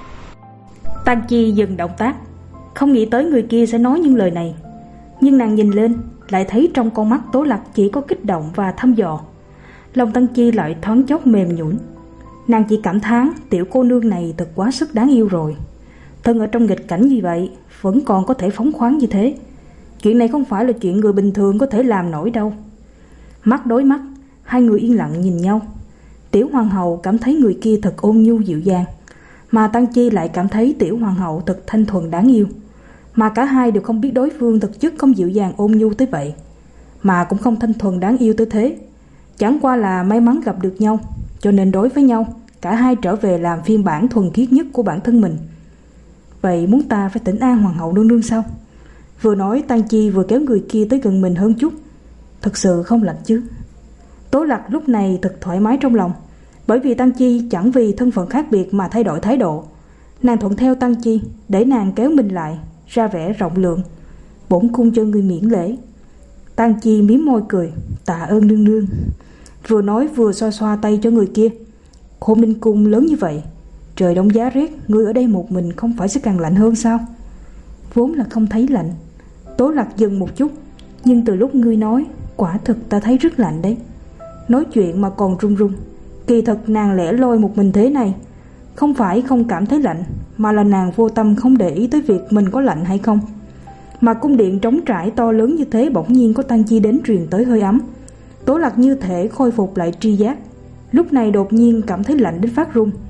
Tang Chi dừng động tác, không nghĩ tới người kia sẽ nói những lời này. Nhưng nàng nhìn lên, lại thấy trong con mắt Tố Lặc chỉ có kích động và thăm dò. Lòng Tang Chi lại thoáng chốc mềm nhũn. Nàng chỉ cảm thán tiểu cô nương này thật quá sức đáng yêu rồi. Thân ở trong nghịch cảnh như vậy vẫn còn có thể phóng khoáng như thế. Chuyện này không phải là chuyện người bình thường có thể làm nổi đâu. Mắt đối mắt, hai người yên lặng nhìn nhau. Tiểu hoàng hậu cảm thấy người kia thật ôn nhu dịu dàng, mà Tang Chi lại cảm thấy tiểu hoàng hậu thật thanh thuần đáng yêu. Mà cả hai đều không biết đối phương thực chất không dịu dàng ôn nhu tới vậy, mà cũng không thanh thuần đáng yêu tới thế. Chẳng qua là may mắn gặp được nhau, cho nên đối với nhau, cả hai trở về làm phiên bản thuần khiết nhất của bản thân mình. Vậy muốn ta phải thỉnh an hoàng hậu nương nương sao? Vừa nói Tang Chi vừa kéo người kia tới gần mình hơn chút. Thật sự không lạnh chứ? Tố Lặc lúc này thật thoải mái trong lòng, bởi vì Tang Chi chẳng vì thân phận khác biệt mà thay đổi thái độ. Nàng thuận theo Tang Chi, để nàng kéo mình lại, ra vẻ rộng lượng. Bổn cung cho người miễn lễ. Tang Chi mím môi cười, tạ ơn nương nương. Vừa nói vừa xoa xoa tay cho người kia. Khôn Ninh cung lớn như vậy, trời đông giá rét, ngươi ở đây một mình không phải sẽ càng lạnh hơn sao? Vốn là không thấy lạnh. Tố Lặc dừng một chút, nhưng từ lúc ngươi nói, quả thực ta thấy rất lạnh đấy. Nói chuyện mà còn run run. Kỳ thật nàng lẻ loi một mình thế này, không phải không cảm thấy lạnh, mà là nàng vô tâm không để ý tới việc mình có lạnh hay không. Mà cung điện trống trải to lớn như thế bỗng nhiên có Tang Chi đến truyền tới hơi ấm. Tố Lặc như thể khôi phục lại tri giác, lúc này đột nhiên cảm thấy lạnh đến phát run.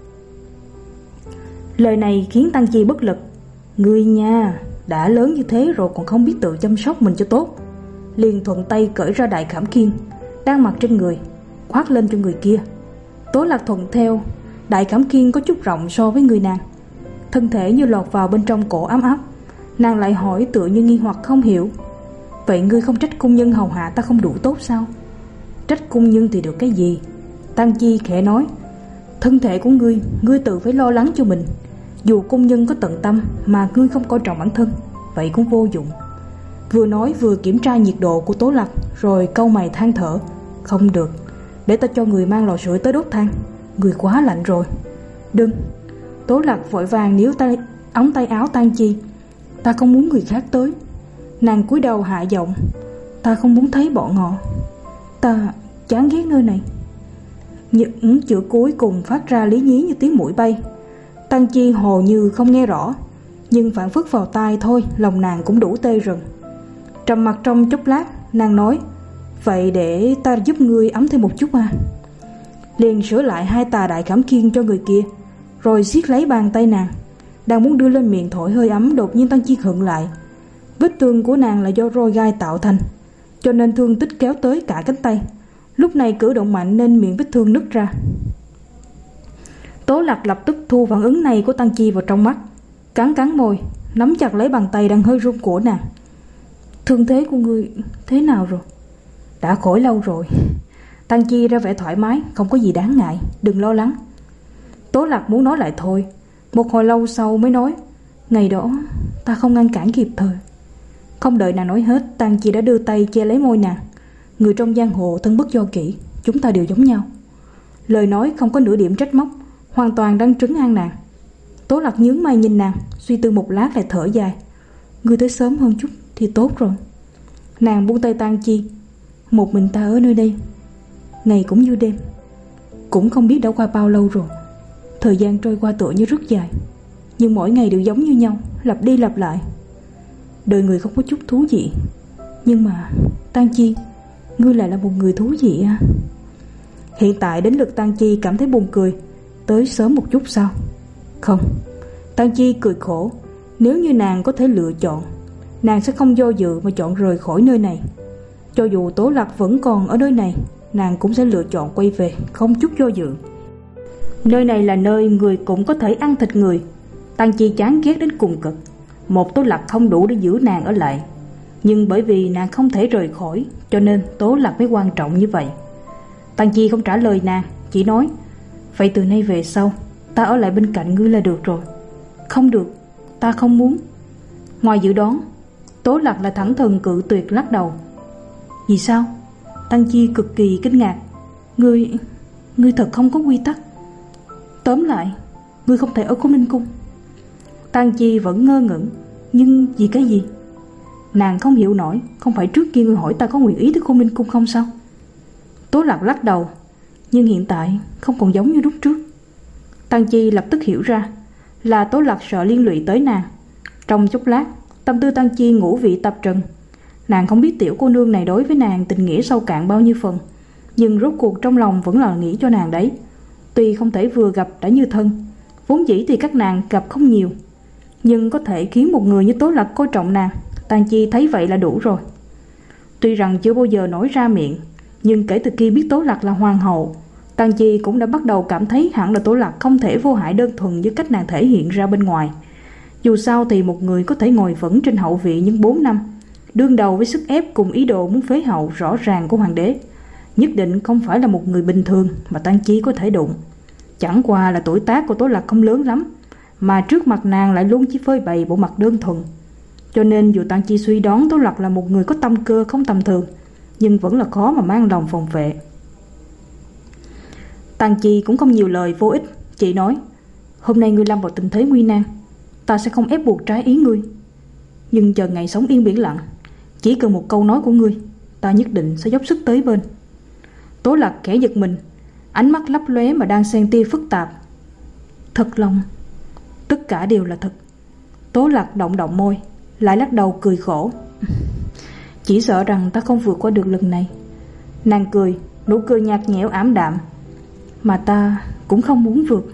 Lời này khiến Tang Chi bất lực. Ngươi nha, đã lớn như thế rồi còn không biết tự chăm sóc mình cho tốt. Liền thuận tay cởi ra đại khảm khiên đang mặc trên người, khoác lên cho người kia. Tố Lặc thuận theo. Đại khảm khiên có chút rộng so với người nàng, thân thể như lọt vào bên trong cổ ấm áp. Nàng lại hỏi tựa như nghi hoặc không hiểu: vậy ngươi không trách cung nhân hầu hạ ta không đủ tốt sao? Trách cung nhân thì được cái gì? Tang Chi khẽ nói: thân thể của ngươi, ngươi tự phải lo lắng cho mình. Dù cung nhân có tận tâm mà ngươi không coi trọng bản thân, vậy cũng vô dụng. Vừa nói vừa kiểm tra nhiệt độ của Tố Lặc, rồi cau mày than thở: không được, để ta cho người mang lò sưởi tới đốt than. Người quá lạnh rồi. Đừng. Tố Lặc vội vàng níu tay ống tay áo Tang Chi. Ta không muốn người khác tới. Nàng cúi đầu hạ giọng: ta không muốn thấy bọn họ. Ta chán ghét nơi này. Những chữ cuối cùng phát ra lý nhí như tiếng muỗi bay. Tang Chi hồ như không nghe rõ, nhưng phản phất vào tai thôi, lòng nàng cũng đủ tê rần. Trầm mặc trong chốc lát, nàng nói: vậy để ta giúp ngươi ấm thêm một chút à? Liền sửa lại hai tà đại khảm khiên cho người kia, rồi siết lấy bàn tay nàng, đang muốn đưa lên miệng thổi hơi ấm. Đột nhiên Tang Chi khựng lại. Vết thương của nàng là do roi gai tạo thành, cho nên thương tích kéo tới cả cánh tay. Lúc này cử động mạnh nên miệng vết thương nứt ra. Tố Lặc lập tức thu phản ứng này của Tang Chi vào trong mắt, cắn cắn môi. nắm chặt lấy bàn tay đang hơi run của nàng. Thương thế của ngươi thế nào rồi? Đã khỏi lâu rồi. Tăng Chi ra vẻ thoải mái, không có gì đáng ngại, đừng lo lắng. Tố Lạc muốn nói lại thôi, một hồi lâu sau mới nói, ngày đó ta không ngăn cản kịp thời. Không đợi nàng nói hết, Tăng Chi đã đưa tay che lấy môi nàng. Người trong giang hồ thân bất do kỷ, chúng ta đều giống nhau. Lời nói không có nửa điểm trách móc, hoàn toàn đang trấn an nàng. Tố Lạc nhướng mày nhìn nàng, suy tư một lát lại thở dài. Ngươi tới sớm hơn chút thì tốt rồi. Nàng buông tay Tăng Chi. Một mình ta ở nơi đây, ngày cũng như đêm. Cũng không biết đã qua bao lâu rồi. Thời gian trôi qua tựa như rất dài, nhưng mỗi ngày đều giống như nhau, lặp đi lặp lại. Đời người không có chút thú vị. Nhưng mà Tăng Chi, ngươi lại là một người thú vị à? Hiện tại đến lượt Tăng Chi cảm thấy buồn cười. Tới sớm một chút sao? Không. Tăng Chi cười khổ. Nếu như nàng có thể lựa chọn, nàng sẽ không do dự mà chọn rời khỏi nơi này. Cho dù Tố Lạc vẫn còn ở nơi này, nàng cũng sẽ lựa chọn quay về, không chút do dự. Nơi này là nơi người cũng có thể ăn thịt người. Tăng Chi chán ghét đến cùng cực. Một Tố Lạc không đủ để giữ nàng ở lại, nhưng bởi vì nàng không thể rời khỏi, cho nên Tố Lạc mới quan trọng như vậy. Tăng Chi không trả lời nàng, chỉ nói, vậy từ nay về sau ta ở lại bên cạnh ngươi là được rồi. Không được, ta không muốn. Ngoài dự đoán, Tố Lạc lại thẳng thừng cự tuyệt lắc đầu. Vì sao? Tăng Chi cực kỳ kinh ngạc. Ngươi, ngươi thật không có quy tắc. Tóm lại, ngươi không thể ở Khôn Ninh Cung. Tăng Chi vẫn ngơ ngẩn. Nhưng vì cái gì? Nàng không hiểu nổi. Không phải trước kia ngươi hỏi ta có nguyện ý tới Khôn Ninh Cung không sao? Tố Lạc lắc đầu. Nhưng hiện tại không còn giống như lúc trước. Tăng Chi lập tức hiểu ra là Tố Lạc sợ liên lụy tới nàng. Trong chốc lát, tâm tư Tăng Chi ngũ vị tạp trần. Nàng không biết tiểu cô nương này đối với nàng tình nghĩa sâu cạn bao nhiêu phần, nhưng rốt cuộc trong lòng vẫn là nghĩ cho nàng đấy. Tuy không thể vừa gặp đã như thân, vốn dĩ thì các nàng gặp không nhiều, nhưng có thể khiến một người như Tố Lạc coi trọng nàng, Tăng Chi thấy vậy là đủ rồi. Tuy rằng chưa bao giờ nói ra miệng, nhưng kể từ khi biết Tố Lạc là hoàng hậu, Tăng Chi cũng đã bắt đầu cảm thấy hẳn là Tố Lạc không thể vô hại đơn thuần như cách nàng thể hiện ra bên ngoài. Dù sao thì một người có thể ngồi vững trên hậu vị những bốn năm, đương đầu với sức ép cùng ý đồ muốn phế hậu rõ ràng của hoàng đế, nhất định không phải là một người bình thường mà Tăng Chi có thể đụng. Chẳng qua là tuổi tác của Tố Lạc không lớn lắm, mà trước mặt nàng lại luôn chỉ phơi bày bộ mặt đơn thuần. Cho nên dù Tăng Chi suy đoán Tố Lạc là một người có tâm cơ không tầm thường, nhưng vẫn là khó mà mang lòng phòng vệ. Tăng Chi cũng không nhiều lời vô ích, chỉ nói, hôm nay ngươi lâm vào tình thế nguy nan, ta sẽ không ép buộc trái ý ngươi, nhưng chờ ngày sống yên biển lặng, chỉ cần một câu nói của ngươi, ta nhất định sẽ dốc sức tới bên. Tố Lạc khẽ giật mình, ánh mắt lấp lóe mà đang xen tia phức tạp. Thật lòng? Tất cả đều là thật. Tố Lạc động động môi, lại lắc đầu cười khổ. Chỉ sợ rằng ta không vượt qua được lần này. Nàng cười, nụ cười nhạt nhẽo ảm đạm. Mà ta cũng không muốn vượt.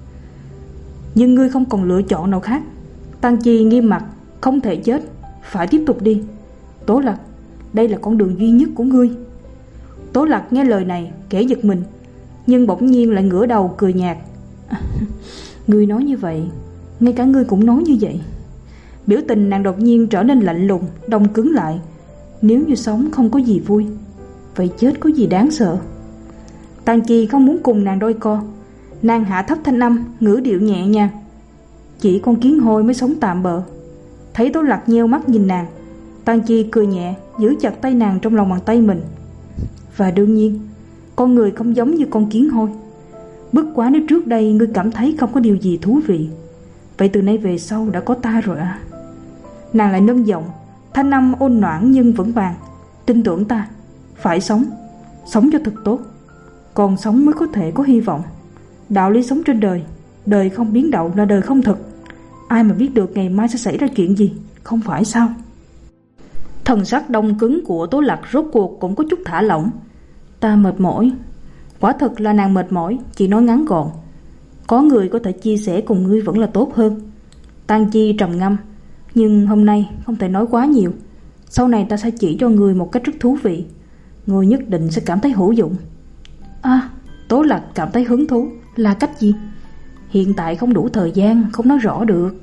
Nhưng ngươi không còn lựa chọn nào khác. Tăng Chi nghiêm mặt, không thể chết, phải tiếp tục đi. Tố Lạc, đây là con đường duy nhất của ngươi. Tố Lạc nghe lời này kẻ giật mình, nhưng bỗng nhiên lại ngửa đầu cười nhạt. Ngươi nói như vậy, ngay cả ngươi cũng nói như vậy. Biểu tình nàng đột nhiên trở nên lạnh lùng, đông cứng lại. Nếu như sống không có gì vui, vậy chết có gì đáng sợ? Tăng Chi không muốn cùng nàng đôi co. Nàng hạ thấp thanh âm, ngữ điệu nhẹ nhàng. Chỉ con kiến hôi mới sống tạm bợ. Thấy Tố Lạc nheo mắt nhìn nàng, Tăng Chi cười nhẹ, giữ chặt tay nàng trong lòng bàn tay mình. Và đương nhiên, con người không giống như con kiến hôi. Bất quá nếu trước đây ngươi cảm thấy không có điều gì thú vị, vậy từ nay về sau đã có ta rồi à? Nàng lại nâng giọng, thanh âm ôn noãn nhưng vững vàng. Tin tưởng ta, phải sống, sống cho thật tốt. Còn sống mới có thể có hy vọng. Đạo lý sống trên đời, đời không biến động là đời không thực. Ai mà biết được ngày mai sẽ xảy ra chuyện gì, không phải sao? Thần sắc đông cứng của Tố Lạc rốt cuộc cũng có chút thả lỏng. Ta mệt mỏi. Quả thật là nàng mệt mỏi, chỉ nói ngắn gọn. Có người có thể chia sẻ cùng ngươi vẫn là tốt hơn. Tăng Chi trầm ngâm. Nhưng hôm nay không thể nói quá nhiều. Sau này ta sẽ chỉ cho ngươi một cách rất thú vị. Ngươi nhất định sẽ cảm thấy hữu dụng. À, Tố Lạc cảm thấy hứng thú. Là cách gì? Hiện tại không đủ thời gian, không nói rõ được.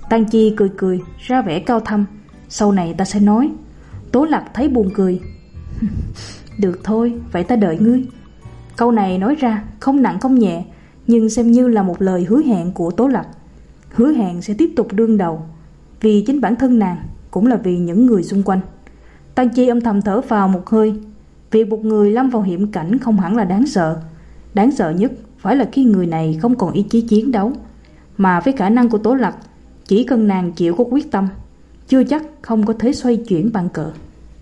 Tang Chi cười cười, ra vẻ cao thâm. Sau này ta sẽ nói. Tố Lạc thấy buồn cười. Được thôi, vậy ta đợi ngươi. Câu này nói ra không nặng không nhẹ, nhưng xem như là một lời hứa hẹn của Tố Lạc. Hứa hẹn sẽ tiếp tục đương đầu, vì chính bản thân nàng, cũng là vì những người xung quanh. Tang Chi âm thầm thở phào một hơi. Việc một người lâm vào hiểm cảnh không hẳn là đáng sợ. Đáng sợ nhất phải là khi người này không còn ý chí chiến đấu. Mà với khả năng của Tố Lạc, chỉ cần nàng chịu có quyết tâm, chưa chắc không có thể xoay chuyển bàn cờ.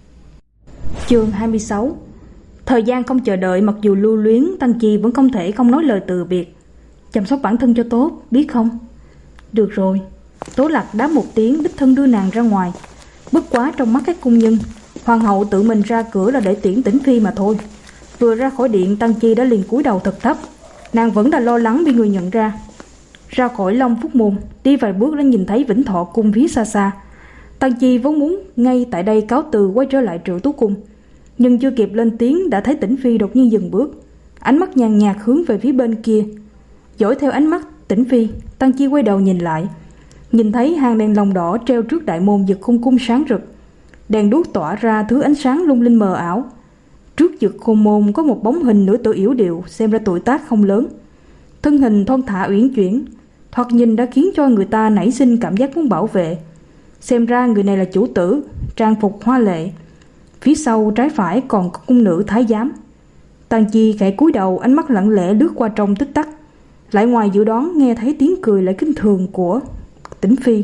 Chương hai mươi sáu. Thời gian không chờ đợi, mặc dù lưu luyến, Tang Chi vẫn không thể không nói lời từ biệt. Chăm sóc bản thân cho tốt, biết không? Được rồi. Tố Lạc đáp một tiếng, đích thân đưa nàng ra ngoài. Bất quá trong mắt các cung nhân, hoàng hậu tự mình ra cửa là để tiễn Tĩnh Phi mà thôi. Vừa ra khỏi điện, Tang Chi đã liền cúi đầu thật thấp. Nàng vẫn đã lo lắng bị người nhận ra. Ra khỏi Long Phúc Môn, đi vài bước đã nhìn thấy Vĩnh Thọ Cung phía xa xa. Tang Chi vốn muốn ngay tại đây cáo từ quay trở lại Triệu Tú Cung, nhưng chưa kịp lên tiếng đã thấy Tĩnh Phi đột nhiên dừng bước, ánh mắt nhàn nhạt hướng về phía bên kia. Dõi theo ánh mắt Tĩnh Phi, Tang Chi quay đầu nhìn lại, nhìn thấy hàng đèn lồng đỏ treo trước đại môn Dực Khôn Cung sáng rực. Đèn đuốc tỏa ra thứ ánh sáng lung linh mờ ảo. Trước Dực Khôn môn có một bóng hình nửa tử yểu điệu, xem ra tuổi tác không lớn. Thân hình thon thả uyển chuyển, thoạt nhìn đã khiến cho người ta nảy sinh cảm giác muốn bảo vệ. Xem ra người này là chủ tử, trang phục hoa lệ. Phía sau trái phải còn có cung nữ thái giám. Tang Chi khẽ cúi đầu, ánh mắt lặng lẽ lướt qua trong tích tắc, lại ngoài dự đoán nghe thấy tiếng cười lại kinh thường của Tĩnh Phi.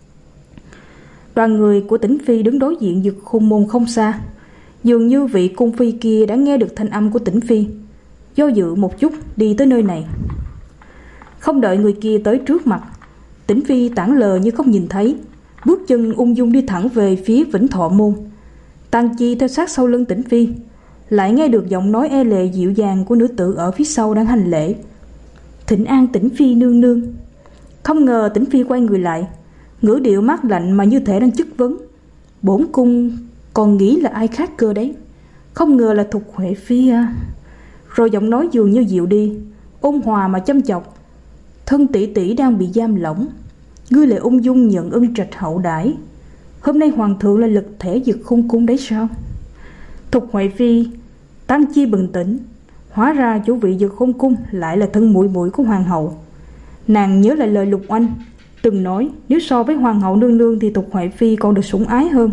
Đoàn người của Tĩnh Phi đứng đối diện Dực Khôn môn không xa. Dường như vị cung phi kia đã nghe được thanh âm của Tĩnh Phi, do dự một chút đi tới nơi này. Không đợi người kia tới trước mặt, Tĩnh Phi tản lờ như không nhìn thấy, bước chân ung dung đi thẳng về phía Vĩnh Thọ môn. Tang Chi theo sát sau lưng Tĩnh Phi, lại nghe được giọng nói e lệ dịu dàng của nữ tử ở phía sau đang hành lễ. Thỉnh an Tĩnh Phi nương nương. Không ngờ Tĩnh Phi quay người lại, ngữ điệu mát lạnh mà như thể đang chất vấn. Bổn cung còn nghĩ là ai khác cơ đấy, không ngờ là Thục Huệ Phi à. Rồi giọng nói dường như dịu đi, ôn hòa mà châm chọc. Thân tỷ tỷ đang bị giam lỏng, ngươi lại ung dung nhận ân trạch hậu đãi. Hôm nay hoàng thượng là lực thể Dực Khôn cung đấy sao? Thục Huệ Phi. Tang Chi bừng tỉnh, hóa ra chủ vị Dực Khôn cung lại là thân muội muội của hoàng hậu. Nàng nhớ lại lời Lục Oanh từng nói, nếu so với hoàng hậu nương nương thì Thục Huệ Phi còn được sủng ái hơn.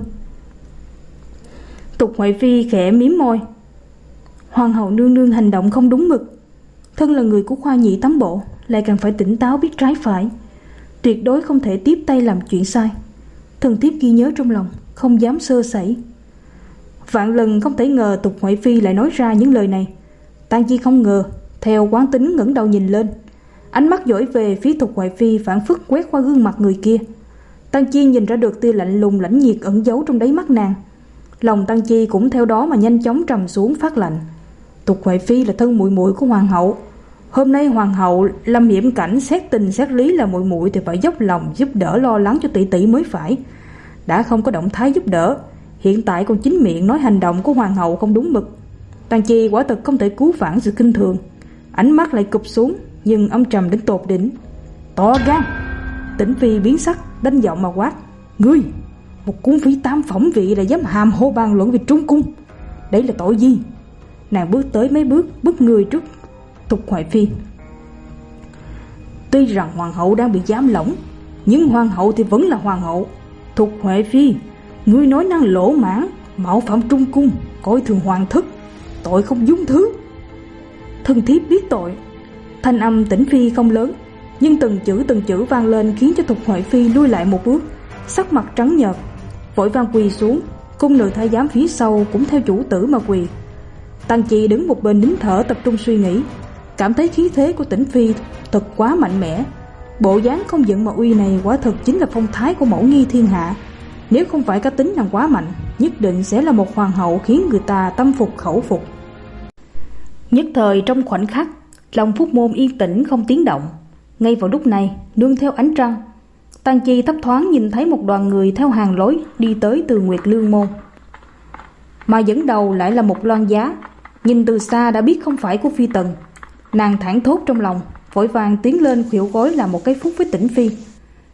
Thục Huệ Phi khẽ mím môi. Hoàng hậu nương nương hành động không đúng mực, thân là người của khoa nhị tắm bộ, lại càng phải tỉnh táo biết trái phải, tuyệt đối không thể tiếp tay làm chuyện sai. Thần thiếp ghi nhớ trong lòng, không dám sơ sẩy. Vạn lần không thể ngờ Thục Huệ Phi lại nói ra những lời này. Tang Chi không ngờ, theo quán tính ngẩng đầu nhìn lên, ánh mắt dõi về phía Thục Huệ Phi, phản phất quét qua gương mặt người kia. Tang Chi nhìn ra được tia lạnh lùng lãnh nhiệt ẩn giấu trong đáy mắt nàng. Lòng Tang Chi cũng theo đó mà nhanh chóng trầm xuống phát lạnh. Thục Huệ Phi là thân muội muội của hoàng hậu. Hôm nay hoàng hậu lâm hiểm cảnh, xét tình xét lý là muội muội thì phải dốc lòng giúp đỡ lo lắng cho tỷ tỷ mới phải. Đã không có động thái giúp đỡ, hiện tại còn chính miệng nói hành động của hoàng hậu không đúng mực. Tang Chi quả thật không thể cứu vãn sự kinh thường, ánh mắt lại cụp xuống, nhưng âm trầm đến tột đỉnh. To gan! Tĩnh Phi biến sắc, đánh giọng mà quát. Ngươi, một cung phi tam phẩm vị là dám hàm hô bàn luận về trung cung, đấy là tội gì? Nàng bước tới mấy bước, bước người trước Thục Huệ Phi. Tuy rằng hoàng hậu đang bị giam lỏng, nhưng hoàng hậu thì vẫn là hoàng hậu. Thục Huệ Phi, ngươi nói năng lỗ mãng, mạo phạm trung cung, coi thường hoàng thất, tội không dung thứ. Thân thiếp biết tội. Thanh âm Tĩnh Phi không lớn, nhưng từng chữ từng chữ vang lên khiến cho Thục Huệ Phi lui lại một bước, sắc mặt trắng nhợt, vội vàng quỳ xuống. Cung nữ thái giám phía sau cũng theo chủ tử mà quỳ. Tang Chi đứng một bên nín thở tập trung suy nghĩ, cảm thấy khí thế của Tĩnh Phi thật quá mạnh mẽ. Bộ dáng không giận mà uy này quả thực chính là phong thái của mẫu nghi thiên hạ. Nếu không phải cá tính nàng quá mạnh, nhất định sẽ là một hoàng hậu khiến người ta tâm phục khẩu phục. Nhất thời trong khoảnh khắc, Long Phúc môn yên tĩnh không tiếng động. Ngay vào lúc này, nương theo ánh trăng, Tang Chi thấp thoáng nhìn thấy một đoàn người theo hàng lối đi tới từ Nguyệt Lương môn, mà dẫn đầu lại là một loan giá. Nhìn từ xa đã biết không phải của Phi Tần. Nàng thảng thốt trong lòng, vội vàng tiến lên khuỷu gối làm một cái phúc với Tĩnh Phi.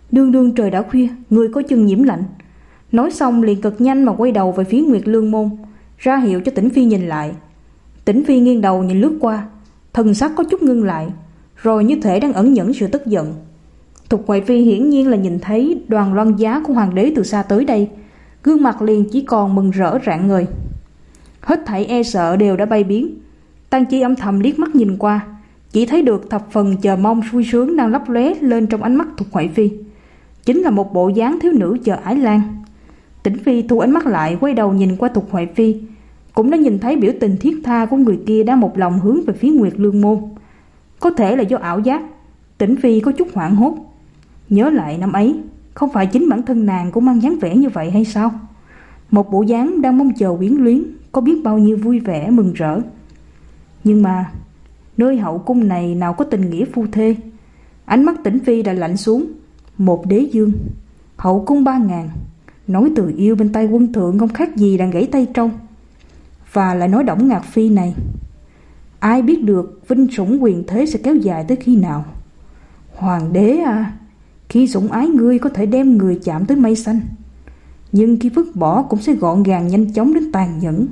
Đương đương trời đã khuya, người có chân nhiễm lạnh. Nói xong liền cực nhanh mà quay đầu về phía Nguyệt Lương Môn, ra hiệu cho Tĩnh Phi nhìn lại. Tĩnh Phi nghiêng đầu nhìn lướt qua, thần sắc có chút ngưng lại, rồi như thể đang ẩn nhẫn sự tức giận. Thục Hoài Phi hiển nhiên là nhìn thấy đoàn loan giá của hoàng đế từ xa tới đây, gương mặt liền chỉ còn mừng rỡ rạng ngời. Hết thảy e sợ đều đã bay biến. Tang Chi âm thầm liếc mắt nhìn qua, chỉ thấy được thập phần chờ mong vui sướng đang lấp lóe lên trong ánh mắt Thục Hoài Phi. Chính là một bộ dáng thiếu nữ chờ ái lan. Tĩnh Phi thu ánh mắt lại, quay đầu nhìn qua Thục Hoài Phi, cũng đã nhìn thấy biểu tình thiết tha của người kia đang một lòng hướng về phía Nguyệt Lương Môn. Có thể là do ảo giác, Tĩnh Phi có chút hoảng hốt. Nhớ lại năm ấy, không phải chính bản thân nàng cũng mang dáng vẻ như vậy hay sao? Một bộ dáng đang mong chờ quyến luyến, có biết bao nhiêu vui vẻ mừng rỡ. Nhưng mà nơi hậu cung này nào có tình nghĩa phu thê. Ánh mắt Tĩnh Phi đã lạnh xuống. Một đế dương, hậu cung ba ngàn, nói từ yêu bên tay quân thượng không khác gì đang gãy tay trâu. Và lại nói Đổng Ngạc Phi này, ai biết được vinh sủng quyền thế sẽ kéo dài tới khi nào. Hoàng đế à, khi sủng ái ngươi có thể đem người chạm tới mây xanh, nhưng khi vứt bỏ cũng sẽ gọn gàng nhanh chóng đến tàn nhẫn.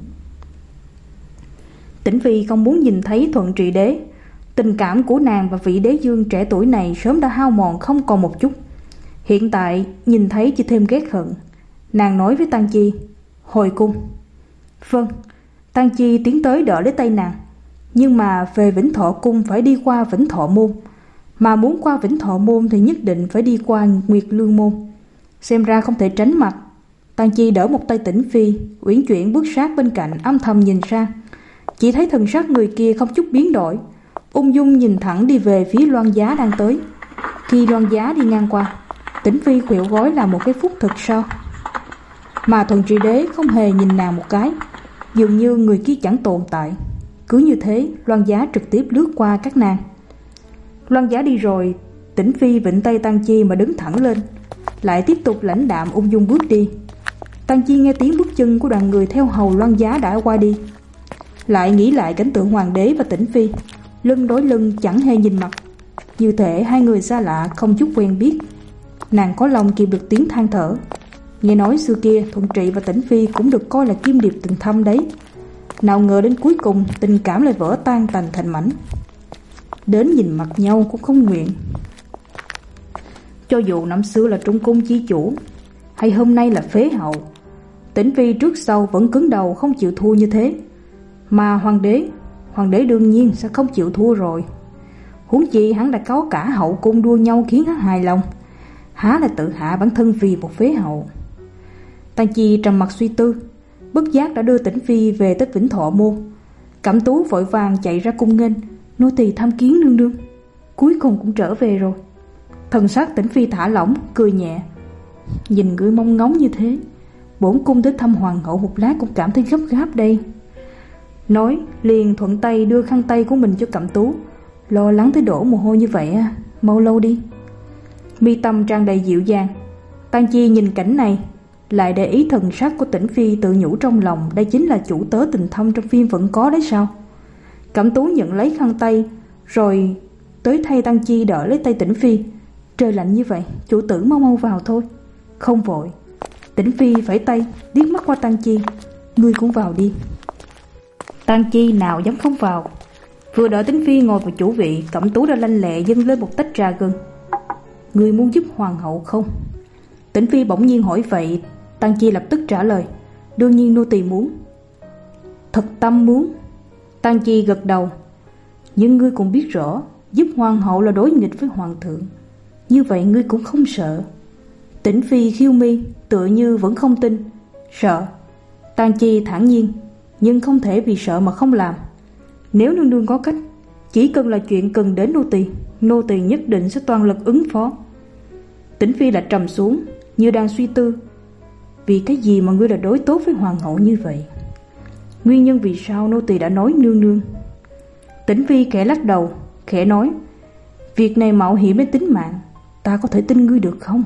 Tĩnh Phi không muốn nhìn thấy Thuận Trị Đế. Tình cảm của nàng và vị đế dương trẻ tuổi này sớm đã hao mòn không còn một chút. Hiện tại nhìn thấy chỉ thêm ghét hận. Nàng nói với Tang Chi, hồi cung. Vâng. Tang Chi tiến tới đỡ lấy tay nàng. Nhưng mà về Vĩnh Thọ cung phải đi qua Vĩnh Thọ môn, mà muốn qua Vĩnh Thọ môn thì nhất định phải đi qua Nguyệt Lương môn. Xem ra không thể tránh mặt. Tang Chi đỡ một tay Tĩnh Phi, uyển chuyển bước sát bên cạnh, âm thầm nhìn sang. Chỉ thấy thần sắc người kia không chút biến đổi, ung dung nhìn thẳng đi về phía Loan Giá đang tới. Khi Loan Giá đi ngang qua, Tĩnh Phi khuỵu gối là một cái phúc thực sau. Mà Thuận Trị Đế không hề nhìn nàng một cái, dường như người kia chẳng tồn tại. Cứ như thế, Loan Giá trực tiếp lướt qua các nàng. Loan Giá đi rồi, Tĩnh Phi vịnh tay Tang Chi mà đứng thẳng lên, lại tiếp tục lãnh đạm ung dung bước đi. Tang Chi nghe tiếng bước chân của đoàn người theo hầu Loan Giá đã qua đi, lại nghĩ lại cảnh tượng hoàng đế và Tĩnh Phi lưng đối lưng chẳng hề nhìn mặt, như thể hai người xa lạ không chút quen biết. Nàng có lòng kìm được tiếng than thở. Nghe nói xưa kia Thuận Trị và Tĩnh Phi cũng được coi là kim điệp từng thâm đấy. Nào ngờ đến cuối cùng tình cảm lại vỡ tan tành thành mảnh. Đến nhìn mặt nhau cũng không nguyện. Cho dù năm xưa là trung cung chi chủ, hay hôm nay là phế hậu, Tĩnh Phi trước sau vẫn cứng đầu không chịu thua như thế. Mà hoàng đế, hoàng đế đương nhiên sẽ không chịu thua rồi. Huống chi hắn đã có cả hậu cung đua nhau khiến hắn hài lòng, há là tự hạ bản thân vì một phế hậu. Tang Chi trầm mặt suy tư, bất giác đã đưa Tĩnh Phi về tới Vĩnh Thọ môn. Cẩm Tú vội vàng chạy ra cung nghênh, nô tỳ tham kiến nương nương. Cuối cùng cũng trở về rồi. Thần sắc Tĩnh Phi thả lỏng, cười nhẹ. Nhìn ngươi mong ngóng như thế, bổn cung tới thăm hoàng hậu một lát cũng cảm thấy gấp gáp đây. Nói liền thuận tay đưa khăn tay của mình cho Cẩm Tú. Lo lắng tới đổ mồ hôi như vậy à, mau lâu đi. Mi tâm tràn đầy dịu dàng. Tang Chi nhìn cảnh này, lại để ý thần sắc của Tĩnh Phi, tự nhủ trong lòng đây chính là chủ tớ tình thâm trong phim vẫn có đấy sao. Cẩm Tú nhận lấy khăn tay, rồi tới thay Tang Chi đỡ lấy tay Tĩnh Phi. Trời lạnh như vậy, chủ tử mau mau vào thôi. Không vội. Tĩnh Phi vẫy tay, liếc mắt qua Tang Chi. Ngươi cũng vào đi. Tang Chi nào dám không vào. Vừa đợi Tĩnh Phi ngồi vào chủ vị, Cẩm Tú đã lanh lẹ dâng lên một tách trà gừng. Ngươi muốn giúp hoàng hậu không? Tĩnh Phi bỗng nhiên hỏi vậy. Tang Chi lập tức trả lời, đương nhiên nô tỳ muốn. Thật tâm muốn. Tang Chi gật đầu. Nhưng ngươi cũng biết rõ, giúp hoàng hậu là đối nghịch với hoàng thượng, như vậy ngươi cũng không sợ? Tĩnh Phi khiêu mi, tựa như vẫn không tin. Sợ. Tang Chi thản nhiên, nhưng không thể vì sợ mà không làm. Nếu nương nương có cách, chỉ cần là chuyện cần đến nô tỳ, nô tỳ nhất định sẽ toàn lực ứng phó. Tĩnh Phi lại trầm xuống, như đang suy tư. Vì cái gì mà ngươi lại đối tốt với hoàng hậu như vậy? Nguyên nhân vì sao nô tỳ đã nói nương nương? Tĩnh Phi khẽ lắc đầu, khẽ nói, việc này mạo hiểm đến tính mạng, ta có thể tin ngươi được không?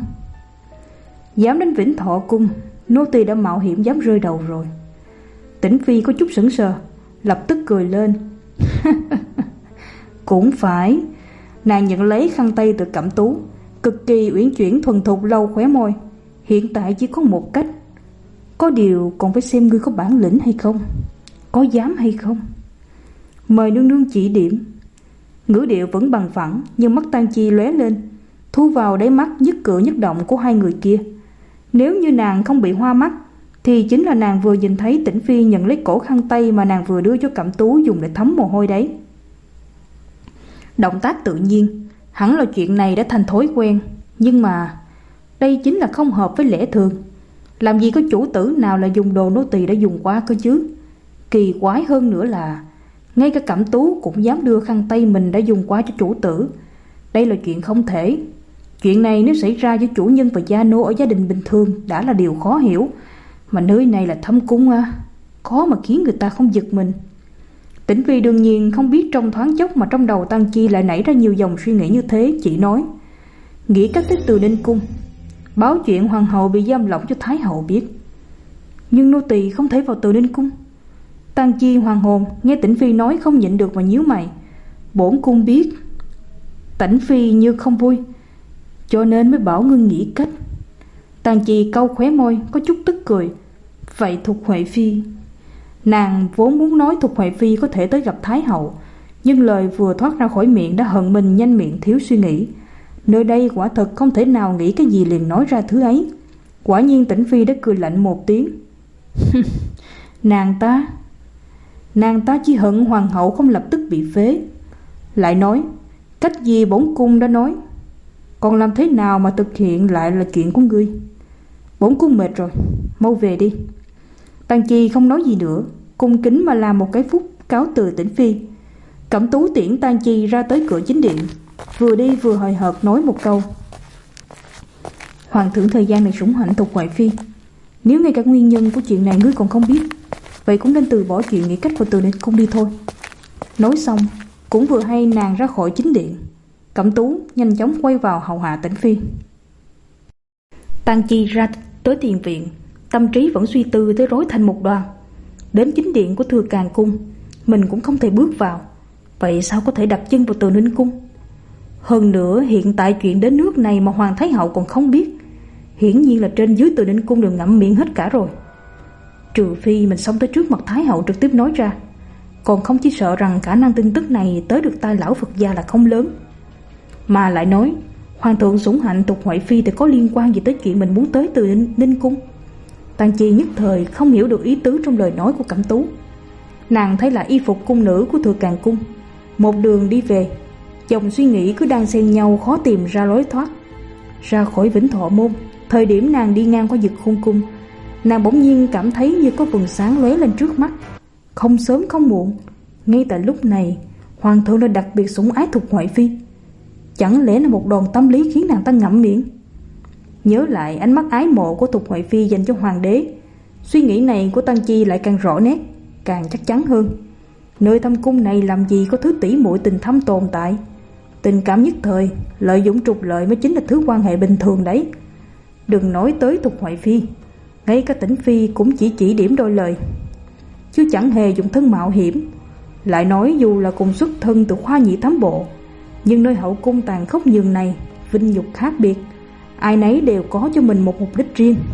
Dám đến Vĩnh Thọ cung, nô tỳ đã mạo hiểm dám rơi đầu rồi. Tĩnh Phi có chút sững sờ, lập tức cười lên. Cũng phải. Nàng nhận lấy khăn tay từ Cẩm Tú, cực kỳ uyển chuyển thuần thục lau khóe môi. Hiện tại chỉ có một cách. Có điều còn phải xem ngươi có bản lĩnh hay không, có dám hay không. Mời nương nương chỉ điểm. Ngữ điệu vẫn bằng phẳng, nhưng mắt Tang Chi lóe lên, thu vào đáy mắt nhất cử nhất động của hai người kia. Nếu như nàng không bị hoa mắt, thì chính là nàng vừa nhìn thấy Tĩnh Phi nhận lấy cổ khăn tay mà nàng vừa đưa cho Cẩm Tú dùng để thấm mồ hôi đấy. Động tác tự nhiên, hẳn là chuyện này đã thành thói quen. Nhưng mà đây chính là không hợp với lẽ thường. Làm gì có chủ tử nào là dùng đồ nô tỳ đã dùng qua cơ chứ. Kỳ quái hơn nữa là ngay cả Cẩm Tú cũng dám đưa khăn tay mình đã dùng qua cho chủ tử. Đây là chuyện không thể. Chuyện này nếu xảy ra với chủ nhân và gia nô ở gia đình bình thường đã là điều khó hiểu, mà nơi này là thâm cung à, khó mà khiến người ta không giật mình. Tĩnh Phi đương nhiên không biết trong thoáng chốc mà trong đầu Tang Chi lại nảy ra nhiều dòng suy nghĩ như thế. Chỉ nói nghĩ cách tới Từ Ninh cung, báo chuyện hoàng hậu bị giam lỏng cho thái hậu biết. Nhưng nô tỳ không thể vào Từ Ninh cung. Tang Chi hoàng hồn nghe Tĩnh Phi nói không nhịn được mà nhíu mày. Bổn cung biết. Tĩnh Phi như không vui, cho nên mới bảo ngươi nghĩ cách. Tang Chi cau khóe môi, có chút tức cười. Vậy Thục Huệ Phi? Nàng vốn muốn nói Thục Huệ Phi có thể tới gặp thái hậu, nhưng lời vừa thoát ra khỏi miệng đã hận mình nhanh miệng thiếu suy nghĩ. Nơi đây quả thật không thể nào nghĩ cái gì liền nói ra thứ ấy. Quả nhiên Tĩnh Phi đã cười lạnh một tiếng. Nàng ta Nàng ta chỉ hận hoàng hậu không lập tức bị phế. Lại nói cách gì bổn cung đã nói, còn làm thế nào mà thực hiện lại là chuyện của ngươi. Bổn cung mệt rồi, mau về đi. Tang Chi không nói gì nữa, cung kính mà làm một cái phúc cáo từ Tĩnh Phi. Cẩm Tú tiễn Tang Chi ra tới cửa chính điện, vừa đi vừa hời hợt nói một câu. Hoàng thượng thời gian này sủng hạnh Thục Huệ Phi. Nếu ngay cả nguyên nhân của chuyện này ngươi còn không biết, vậy cũng nên từ bỏ chuyện nghĩ cách của Từ Ninh cung đi thôi. Nói xong cũng vừa hay nàng ra khỏi chính điện. Cẩm Tú nhanh chóng quay vào hầu hạ Tĩnh Phi. Tang Chi ra tới tiền viện, tâm trí vẫn suy tư tới rối thành một đoàn. Đến chính điện của Thừa Càng cung, mình cũng không thể bước vào, vậy sao có thể đặt chân vào Từ Ninh cung? Hơn nữa hiện tại chuyện đến nước này mà Hoàng Thái Hậu còn không biết, hiển nhiên là trên dưới Từ Ninh cung đều ngậm miệng hết cả rồi. Trừ phi mình xông tới trước mặt Thái Hậu trực tiếp nói ra, còn không chỉ sợ rằng khả năng tin tức này tới được tai lão Phật gia là không lớn. Mà lại nói Hoàng thượng sủng hạnh Thục Huệ Phi thì có liên quan gì tới chuyện mình muốn tới Từ Ninh, Ninh cung? Tang Chi nhất thời không hiểu được ý tứ trong lời nói của Cẩm Tú. Nàng thấy là y phục cung nữ của Thừa Càng cung. Một đường đi về, dòng suy nghĩ cứ đang xen nhau khó tìm ra lối thoát. Ra khỏi Vĩnh Thọ môn, thời điểm nàng đi ngang qua Dực Khôn cung, nàng bỗng nhiên cảm thấy như có vầng sáng lóe lên trước mắt. Không sớm không muộn, ngay tại lúc này Hoàng thượng đã đặc biệt sủng ái Thục Huệ Phi. Chẳng lẽ là một đòn tâm lý khiến nàng ta ngậm miệng? Nhớ lại ánh mắt ái mộ của Thục Huệ Phi dành cho hoàng đế, suy nghĩ này của Tang Chi lại càng rõ nét, càng chắc chắn hơn. Nơi thâm cung này làm gì có thứ tỉ muội tình thâm tồn tại. Tình cảm nhất thời, lợi dụng trục lợi mới chính là thứ quan hệ bình thường đấy. Đừng nói tới Thục Huệ Phi, ngay cả Tĩnh Phi cũng chỉ chỉ điểm đôi lời, chứ chẳng hề dùng thân mạo hiểm. Lại nói dù là cùng xuất thân từ khoa nhị thám bộ, nhưng nơi hậu cung tàn khốc nhường này, vinh nhục khác biệt, ai nấy đều có cho mình một mục đích riêng.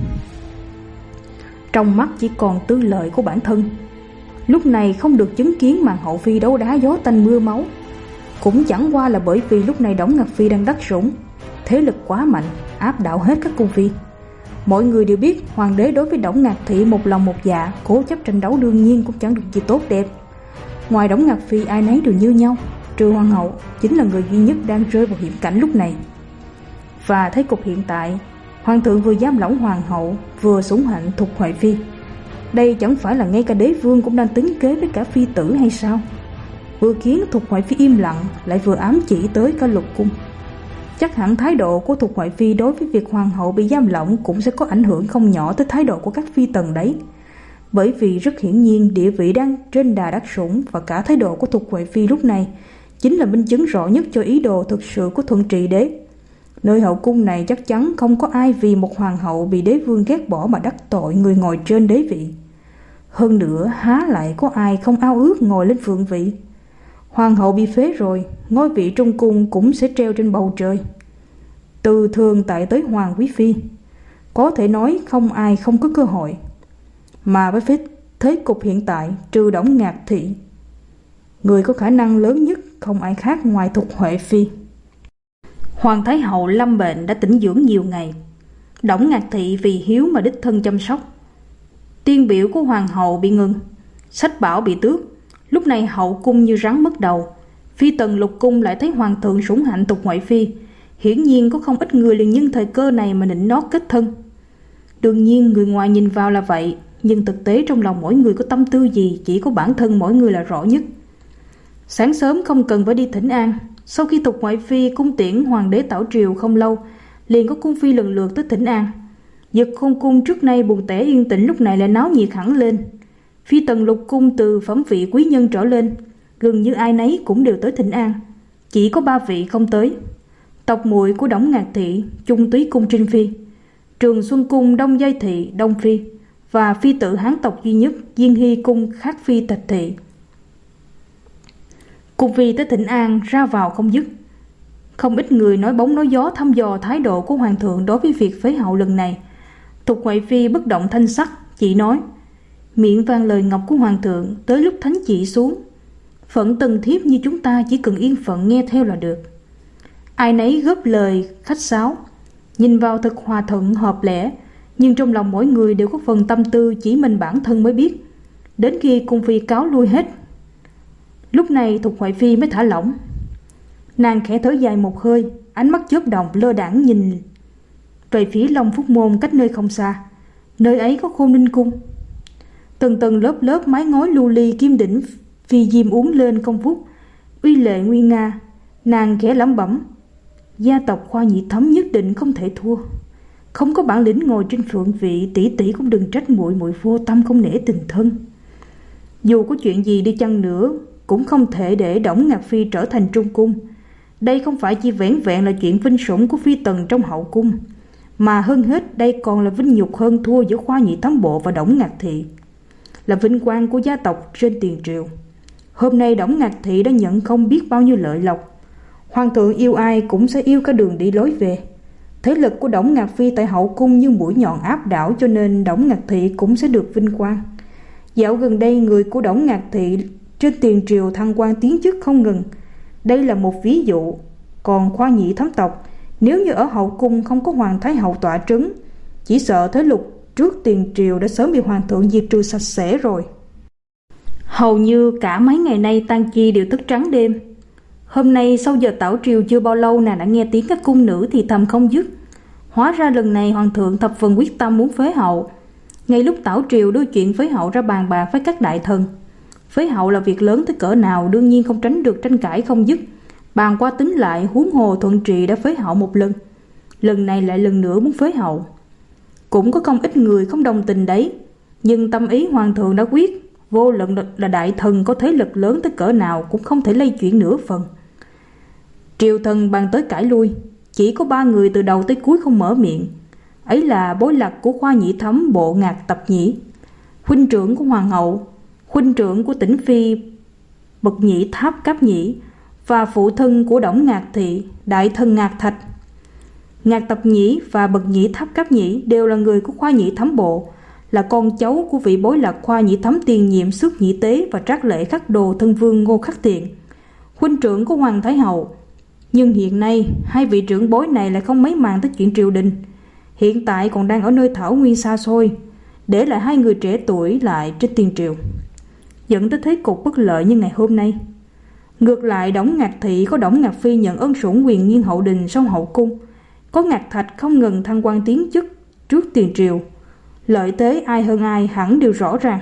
Trong mắt chỉ còn tư lợi của bản thân. Lúc này không được chứng kiến màn hậu phi đấu đá gió tanh mưa máu, cũng chẳng qua là bởi vì lúc này Đổng Ngạc Phi đang đắc sủng, thế lực quá mạnh, áp đảo hết các cung phi. Mọi người đều biết hoàng đế đối với Đổng Ngạc Thị một lòng một dạ, cố chấp tranh đấu đương nhiên cũng chẳng được gì tốt đẹp. Ngoài Đổng Ngạc Phi ai nấy đều như nhau, trừ hoàng hậu chính là người duy nhất đang rơi vào hiểm cảnh lúc này. Và thấy cục hiện tại, hoàng thượng vừa giam lỏng hoàng hậu, vừa sủng hạnh Thục Huệ Phi, đây chẳng phải là ngay cả đế vương cũng đang tính kế với cả phi tử hay sao? Vừa khiến Thục Huệ Phi im lặng, lại vừa ám chỉ tới cả lục cung. Chắc hẳn thái độ của Thục Huệ Phi đối với việc hoàng hậu bị giam lỏng cũng sẽ có ảnh hưởng không nhỏ tới thái độ của các phi tần đấy. Bởi vì rất hiển nhiên địa vị đang trên đà đắc sủng, và cả thái độ của Thục Huệ Phi lúc này chính là minh chứng rõ nhất cho ý đồ thực sự của Thuận Trị đế. Nơi hậu cung này chắc chắn không có ai vì một hoàng hậu bị đế vương ghét bỏ mà đắc tội người ngồi trên đế vị. Hơn nữa há lại có ai không ao ước ngồi lên phượng vị. Hoàng hậu bị phế rồi, ngôi vị trong cung cũng sẽ treo trên bầu trời. từ thường tại tới Hoàng Quý Phi. Có thể nói không ai không có cơ hội. Mà với phía thế cục hiện tại, trừ Đổng Ngạc Thị, người có khả năng lớn nhất không ai khác ngoài Thục Huệ Phi. Hoàng Thái Hậu lâm bệnh đã tĩnh dưỡng nhiều ngày. Đổng Ngạc Thị vì hiếu mà đích thân chăm sóc. Tiên biểu của Hoàng hậu bị ngừng, sách bảo bị tước. Lúc này hậu cung như rắn mất đầu. Phi tần lục cung lại thấy hoàng thượng sủng hạnh Thục Huệ Phi. Hiển nhiên có không ít người liền nhân thời cơ này mà nịnh nót kết thân. Đương nhiên người ngoài nhìn vào là vậy, nhưng thực tế trong lòng mỗi người có tâm tư gì chỉ có bản thân mỗi người là rõ nhất. Sáng sớm không cần phải đi thỉnh an. Sau khi Thục Huệ Phi cung tiễn hoàng đế tảo triều không lâu, liền có cung phi lần lượt tới thỉnh an. Dực Khôn cung trước nay buồn tẻ yên tĩnh lúc này lại náo nhiệt hẳn lên. Phi tần lục cung từ phẩm vị quý nhân trở lên, gần như ai nấy cũng đều tới thỉnh an. Chỉ có ba vị không tới: tộc muội của Đổng Ngạc Thị, Trung Túy cung Trinh Phi, Trường Xuân cung Đông Giai Thị Đông Phi, và phi tử Hán tộc duy nhất Diên Hy cung Khắc Phi Thạch Thị. Cung phi tới thỉnh an ra vào không dứt. Không ít người nói bóng nói gió thăm dò thái độ của hoàng thượng đối với việc phế hậu lần này. Thục Huệ Phi bất động thanh sắc, chỉ nói: miệng vang lời ngọc của hoàng thượng, tới lúc thánh chỉ xuống, phận tần thiếp như chúng ta chỉ cần yên phận nghe theo là được. Ai nấy góp lời khách sáo, nhìn vào thật hòa thuận hợp lẽ, nhưng trong lòng mỗi người đều có phần tâm tư chỉ mình bản thân mới biết. Đến khi cung phi cáo lui hết, lúc này Thục Huệ Phi mới thả lỏng. Nàng khẽ thở dài một hơi, ánh mắt chớp động lơ đãng nhìn về phía Long Phúc môn cách nơi không xa. Nơi ấy có Khôn Ninh cung. Tầng tầng lớp lớp mái ngói lưu ly kim đỉnh phi diêm uốn lên công phúc, uy lệ nguy nga. Nàng khẽ lẩm bẩm: gia tộc Khoa Nhị Thấm nhất định không thể thua. Không có bản lĩnh ngồi trên phượng vị, tỷ tỷ cũng đừng trách muội muội vô tâm không nể tình thân. Dù có chuyện gì đi chăng nữa, cũng không thể để Đổng Ngạc Phi trở thành trung cung. Đây không phải chỉ vẻn vẹn là chuyện vinh sủng của phi tần trong hậu cung, mà hơn hết đây còn là vinh nhục hơn thua giữa Khoa Nhị Thám Bộ và Đổng Ngạc Thị, là vinh quang của gia tộc trên tiền triều. Hôm nay Đổng Ngạc Thị đã nhận không biết bao nhiêu lợi lộc. Hoàng thượng yêu ai cũng sẽ yêu cả đường đi lối về. Thế lực của Đổng Ngạc Phi tại hậu cung như mũi nhọn áp đảo, cho nên Đổng Ngạc Thị cũng sẽ được vinh quang. Dạo gần đây người của Đổng Ngạc Thị trên tiền triều thăng quan tiến chức không ngừng. Đây là một ví dụ. Còn Khoa Nhị Thám tộc, nếu như ở hậu cung không có Hoàng Thái Hậu tọa trấn, chỉ sợ thế lực trước tiền triều đã sớm bị hoàng thượng diệt trừ sạch sẽ rồi. Hầu như cả mấy ngày nay Tang Chi đều thức trắng đêm. Hôm nay sau giờ tảo triều chưa bao lâu, nàng đã nghe tiếng các cung nữ thì thầm không dứt. Hóa ra lần này hoàng thượng thập phần quyết tâm muốn phế hậu. Ngay lúc tảo triều đưa chuyện phế hậu ra bàn bạc với các đại thần. Phế hậu là việc lớn tới cỡ nào, đương nhiên không tránh được tranh cãi không dứt. Bàn qua tính lại, huống hồ Thuận Trị đã phế hậu một lần, lần này lại lần nữa muốn phế hậu. Cũng có không ít người không đồng tình đấy, nhưng tâm ý hoàng thượng đã quyết, vô luận là đại thần có thế lực lớn tới cỡ nào cũng không thể lay chuyển nửa phần. Triều thần bàn tới cãi lui, chỉ có ba người từ đầu tới cuối không mở miệng. Ấy là bối lạc của Khoa Nhị Thấm Bộ Ngạc Tập Nhĩ, huynh trưởng của hoàng hậu, huynh trưởng của Tĩnh Phi Bậc Nhĩ Tháp Cáp Nhĩ, và phụ thân của Đổng Ngạc Thị, đại thần Ngạc Thạch. Ngạc Tập Nhĩ và Bậc Nhĩ Tháp Cáp Nhĩ đều là người của Khoa Nhị Thấm Bộ, là con cháu của vị bối lạc Khoa Nhị Thấm tiền nhiệm Xước Nhĩ Tế và trác lễ khắc đồ thân vương Ngô Khắc Thiện, huynh trưởng của Hoàng Thái Hậu. Nhưng hiện nay hai vị trưởng bối này lại không mấy màng tới chuyện triều đình, hiện tại còn đang ở nơi thảo nguyên xa xôi, để lại hai người trẻ tuổi lại trên tiền triều, dẫn tới thế cục bất lợi như ngày hôm nay. Ngược lại Đổng Ngạc Thị có Đổng Ngạc Phi nhận ân sủng quyền nghiêng hậu đình sau hậu cung, có Ngạc Thạch không ngừng thăng quan tiến chức trước tiền triều, lợi thế ai hơn ai hẳn đều rõ ràng.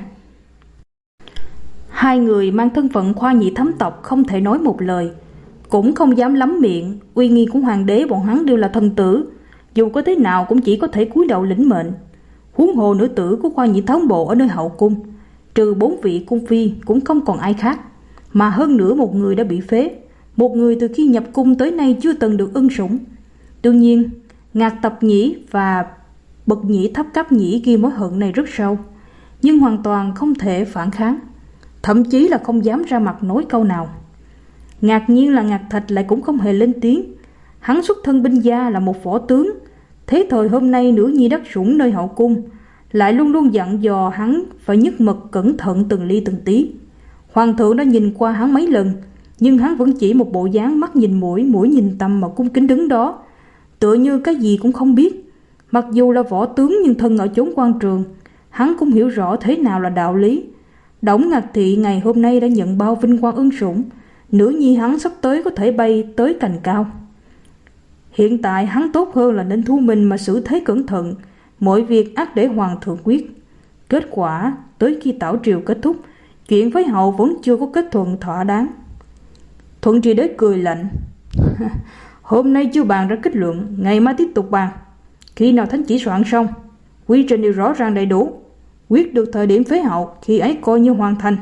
Hai người mang thân phận Khoa Nhị Thấm tộc không thể nói một lời, cũng không dám lắm miệng. Uy nghi của hoàng đế bọn hắn đều là thần tử, dù có thế nào cũng chỉ có thể cúi đầu lĩnh mệnh. Huống hồ nữ tử của Khoa Nhị Thấm Bộ ở nơi hậu cung, trừ bốn vị cung phi cũng không còn ai khác, mà hơn nữa một người đã bị phế, một người từ khi nhập cung tới nay chưa từng được ân sủng. Đương nhiên Ngạc Tập Nhĩ và Bậc Nhĩ Tháp Cáp Nhĩ ghi mối hận này rất sâu, nhưng hoàn toàn không thể phản kháng, thậm chí là không dám ra mặt nói câu nào. Ngạc nhiên là Ngạc Thạch lại cũng không hề lên tiếng. Hắn xuất thân binh gia, là một võ tướng. Thế thời hôm nay nữ nhi đắc sủng nơi hậu cung, lại luôn luôn dặn dò hắn phải nhất mực cẩn thận từng ly từng tí. Hoàng thượng đã nhìn qua hắn mấy lần, nhưng hắn vẫn chỉ một bộ dáng mắt nhìn mũi, mũi nhìn tâm mà cung kính đứng đó, tựa như cái gì cũng không biết. Mặc dù là võ tướng nhưng thân ở chốn quan trường, hắn cũng hiểu rõ thế nào là đạo lý. Đổng Ngạc Thị ngày hôm nay đã nhận bao vinh quang ân sủng, nữ nhi hắn sắp tới có thể bay tới cành cao. Hiện tại hắn tốt hơn là nên thu mình mà xử thế cẩn thận, mọi việc ắt để hoàng thượng quyết. Kết quả tới khi tảo triều kết thúc, chuyện với hậu vẫn chưa có kết thuận thỏa đáng. Thuận Trị Đế cười lạnh. Hôm nay chưa bàn ra kết luận, ngày mai tiếp tục bàn. Khi nào thánh chỉ soạn xong, quy trình đều rõ ràng đầy đủ, quyết được thời điểm phế hậu, khi ấy coi như hoàn thành.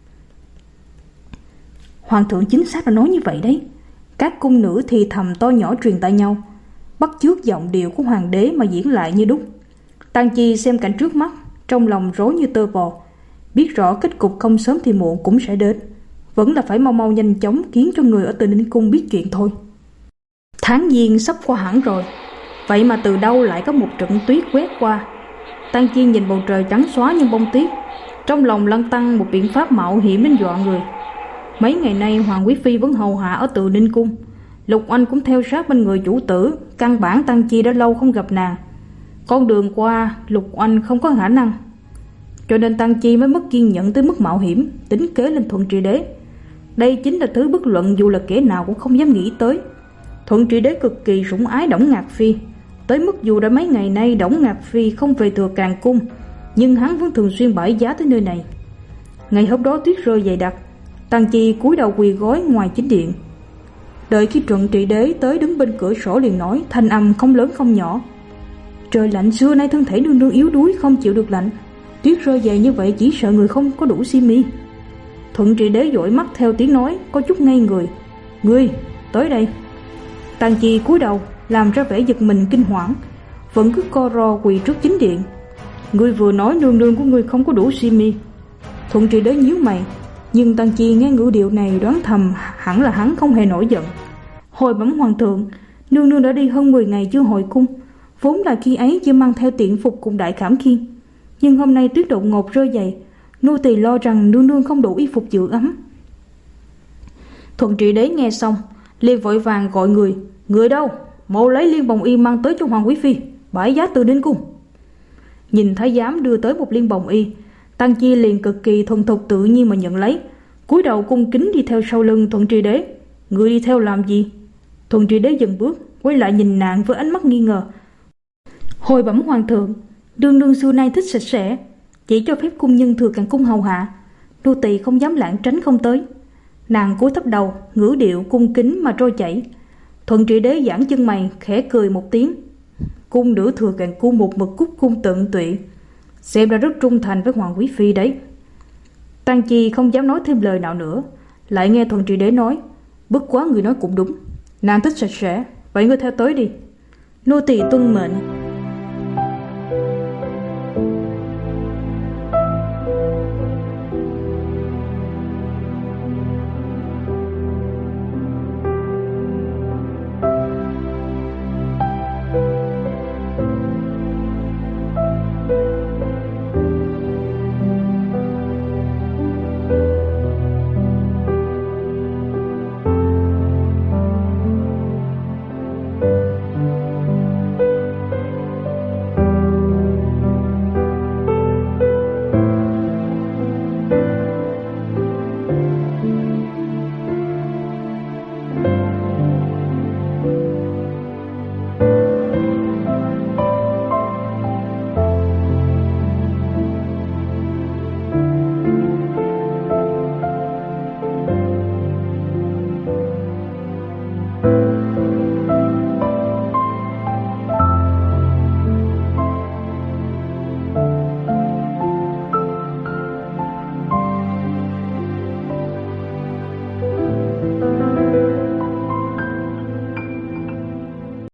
Hoàng thượng chính xác đã nói như vậy đấy. Các cung nữ thì thầm to nhỏ truyền tai nhau, bắt chước giọng điệu của hoàng đế mà diễn lại như đúc. Tang Chi xem cảnh trước mắt, trong lòng rối như tơ vò, biết rõ kết cục không sớm thì muộn cũng sẽ đến, vẫn là phải mau mau nhanh chóng khiến cho người ở Từ Ninh cung biết chuyện thôi. Tháng giêng sắp qua hẳn rồi, vậy mà từ đâu lại có một trận tuyết quét qua. Tang Chi nhìn bầu trời trắng xóa như bông tuyết, trong lòng lăn tăn một biện pháp mạo hiểm đến dọa người. Mấy ngày nay Hoàng Quý Phi vẫn hầu hạ ở Từ Ninh cung, Lục Oanh cũng theo sát bên người chủ tử. Căn bản Tang Chi đã lâu không gặp nàng, con đường qua Lục Oanh không có khả năng, cho nên Tang Chi mới mất kiên nhẫn tới mức mạo hiểm, tính kế lên Thuận Trị Đế. Đây chính là thứ bất luận dù là kẻ nào cũng không dám nghĩ tới. Thuận Trị Đế cực kỳ sủng ái Đổng Ngạc Phi, tới mức dù đã mấy ngày nay Đổng Ngạc Phi không về Thừa Càn cung, nhưng hắn vẫn thường xuyên bãi giá tới nơi này. Ngày hôm đó tuyết rơi dày đặc, Tang Chi cúi đầu quỳ gối ngoài chính điện. Đợi khi Thuận Trị Đế tới đứng bên cửa sổ liền nói, thanh âm không lớn không nhỏ. Trời lạnh, xưa nay thân thể nương nương yếu đuối không chịu được lạnh, tuyết rơi dày như vậy chỉ sợ người không có đủ xi mi. Thuận Trị Đế dõi mắt theo tiếng nói, có chút ngây người. Ngươi tới đây. Tang Chi cúi đầu làm ra vẻ giật mình kinh hoảng, vẫn cứ co ro quỳ trước chính điện. Ngươi vừa nói nương nương của ngươi không có đủ xi mi. Thuận Trị Đế nhíu mày, nhưng Tang Chi nghe ngữ điệu này đoán thầm hẳn là hắn không hề nổi giận. Hồi bẩm hoàng thượng, nương nương đã đi hơn mười ngày chưa hồi cung, vốn là khi ấy chưa mang theo tiện phục cùng đại khảm khiên, nhưng hôm nay tuyết đột ngột rơi dày, nô tỳ lo rằng nương nương không đủ y phục giữ ấm. Thuận Trị Đế nghe xong liền vội vàng gọi người. Người đâu? Mau lấy liên bồng y mang tới cho Hoàng Quý Phi, bãi giá Từ Ninh cung. Nhìn thái giám đưa tới một liên bồng y, Tang Chi liền cực kỳ thuần thục tự nhiên mà nhận lấy, cúi đầu cung kính đi theo sau lưng Thuận Trị Đế. Người đi theo làm gì? Thuận Trị Đế dừng bước, quay lại nhìn nàng với ánh mắt nghi ngờ. Hồi bẩm hoàng thượng, nương nương xưa nay thích sạch sẽ, chỉ cho phép cung nhân Thừa Càn cung hầu hạ, nô tỳ không dám lảng tránh không tới. Nàng cúi thấp đầu, ngữ điệu cung kính mà trôi chảy. Thuận Trị Đế giãn chân mày, khẽ cười một tiếng. Cung nữ Thừa Càn cung một mực cúc cung tận tụy, xem ra rất trung thành với Hoàng Quý Phi đấy. Tang Chi không dám nói thêm lời nào nữa, lại nghe Thuận Trị Đế nói. Bất quá người nói cũng đúng, nàng thích sạch sẽ, vậy ngươi theo tới đi. Nô tỳ tuân mệnh. Thank you.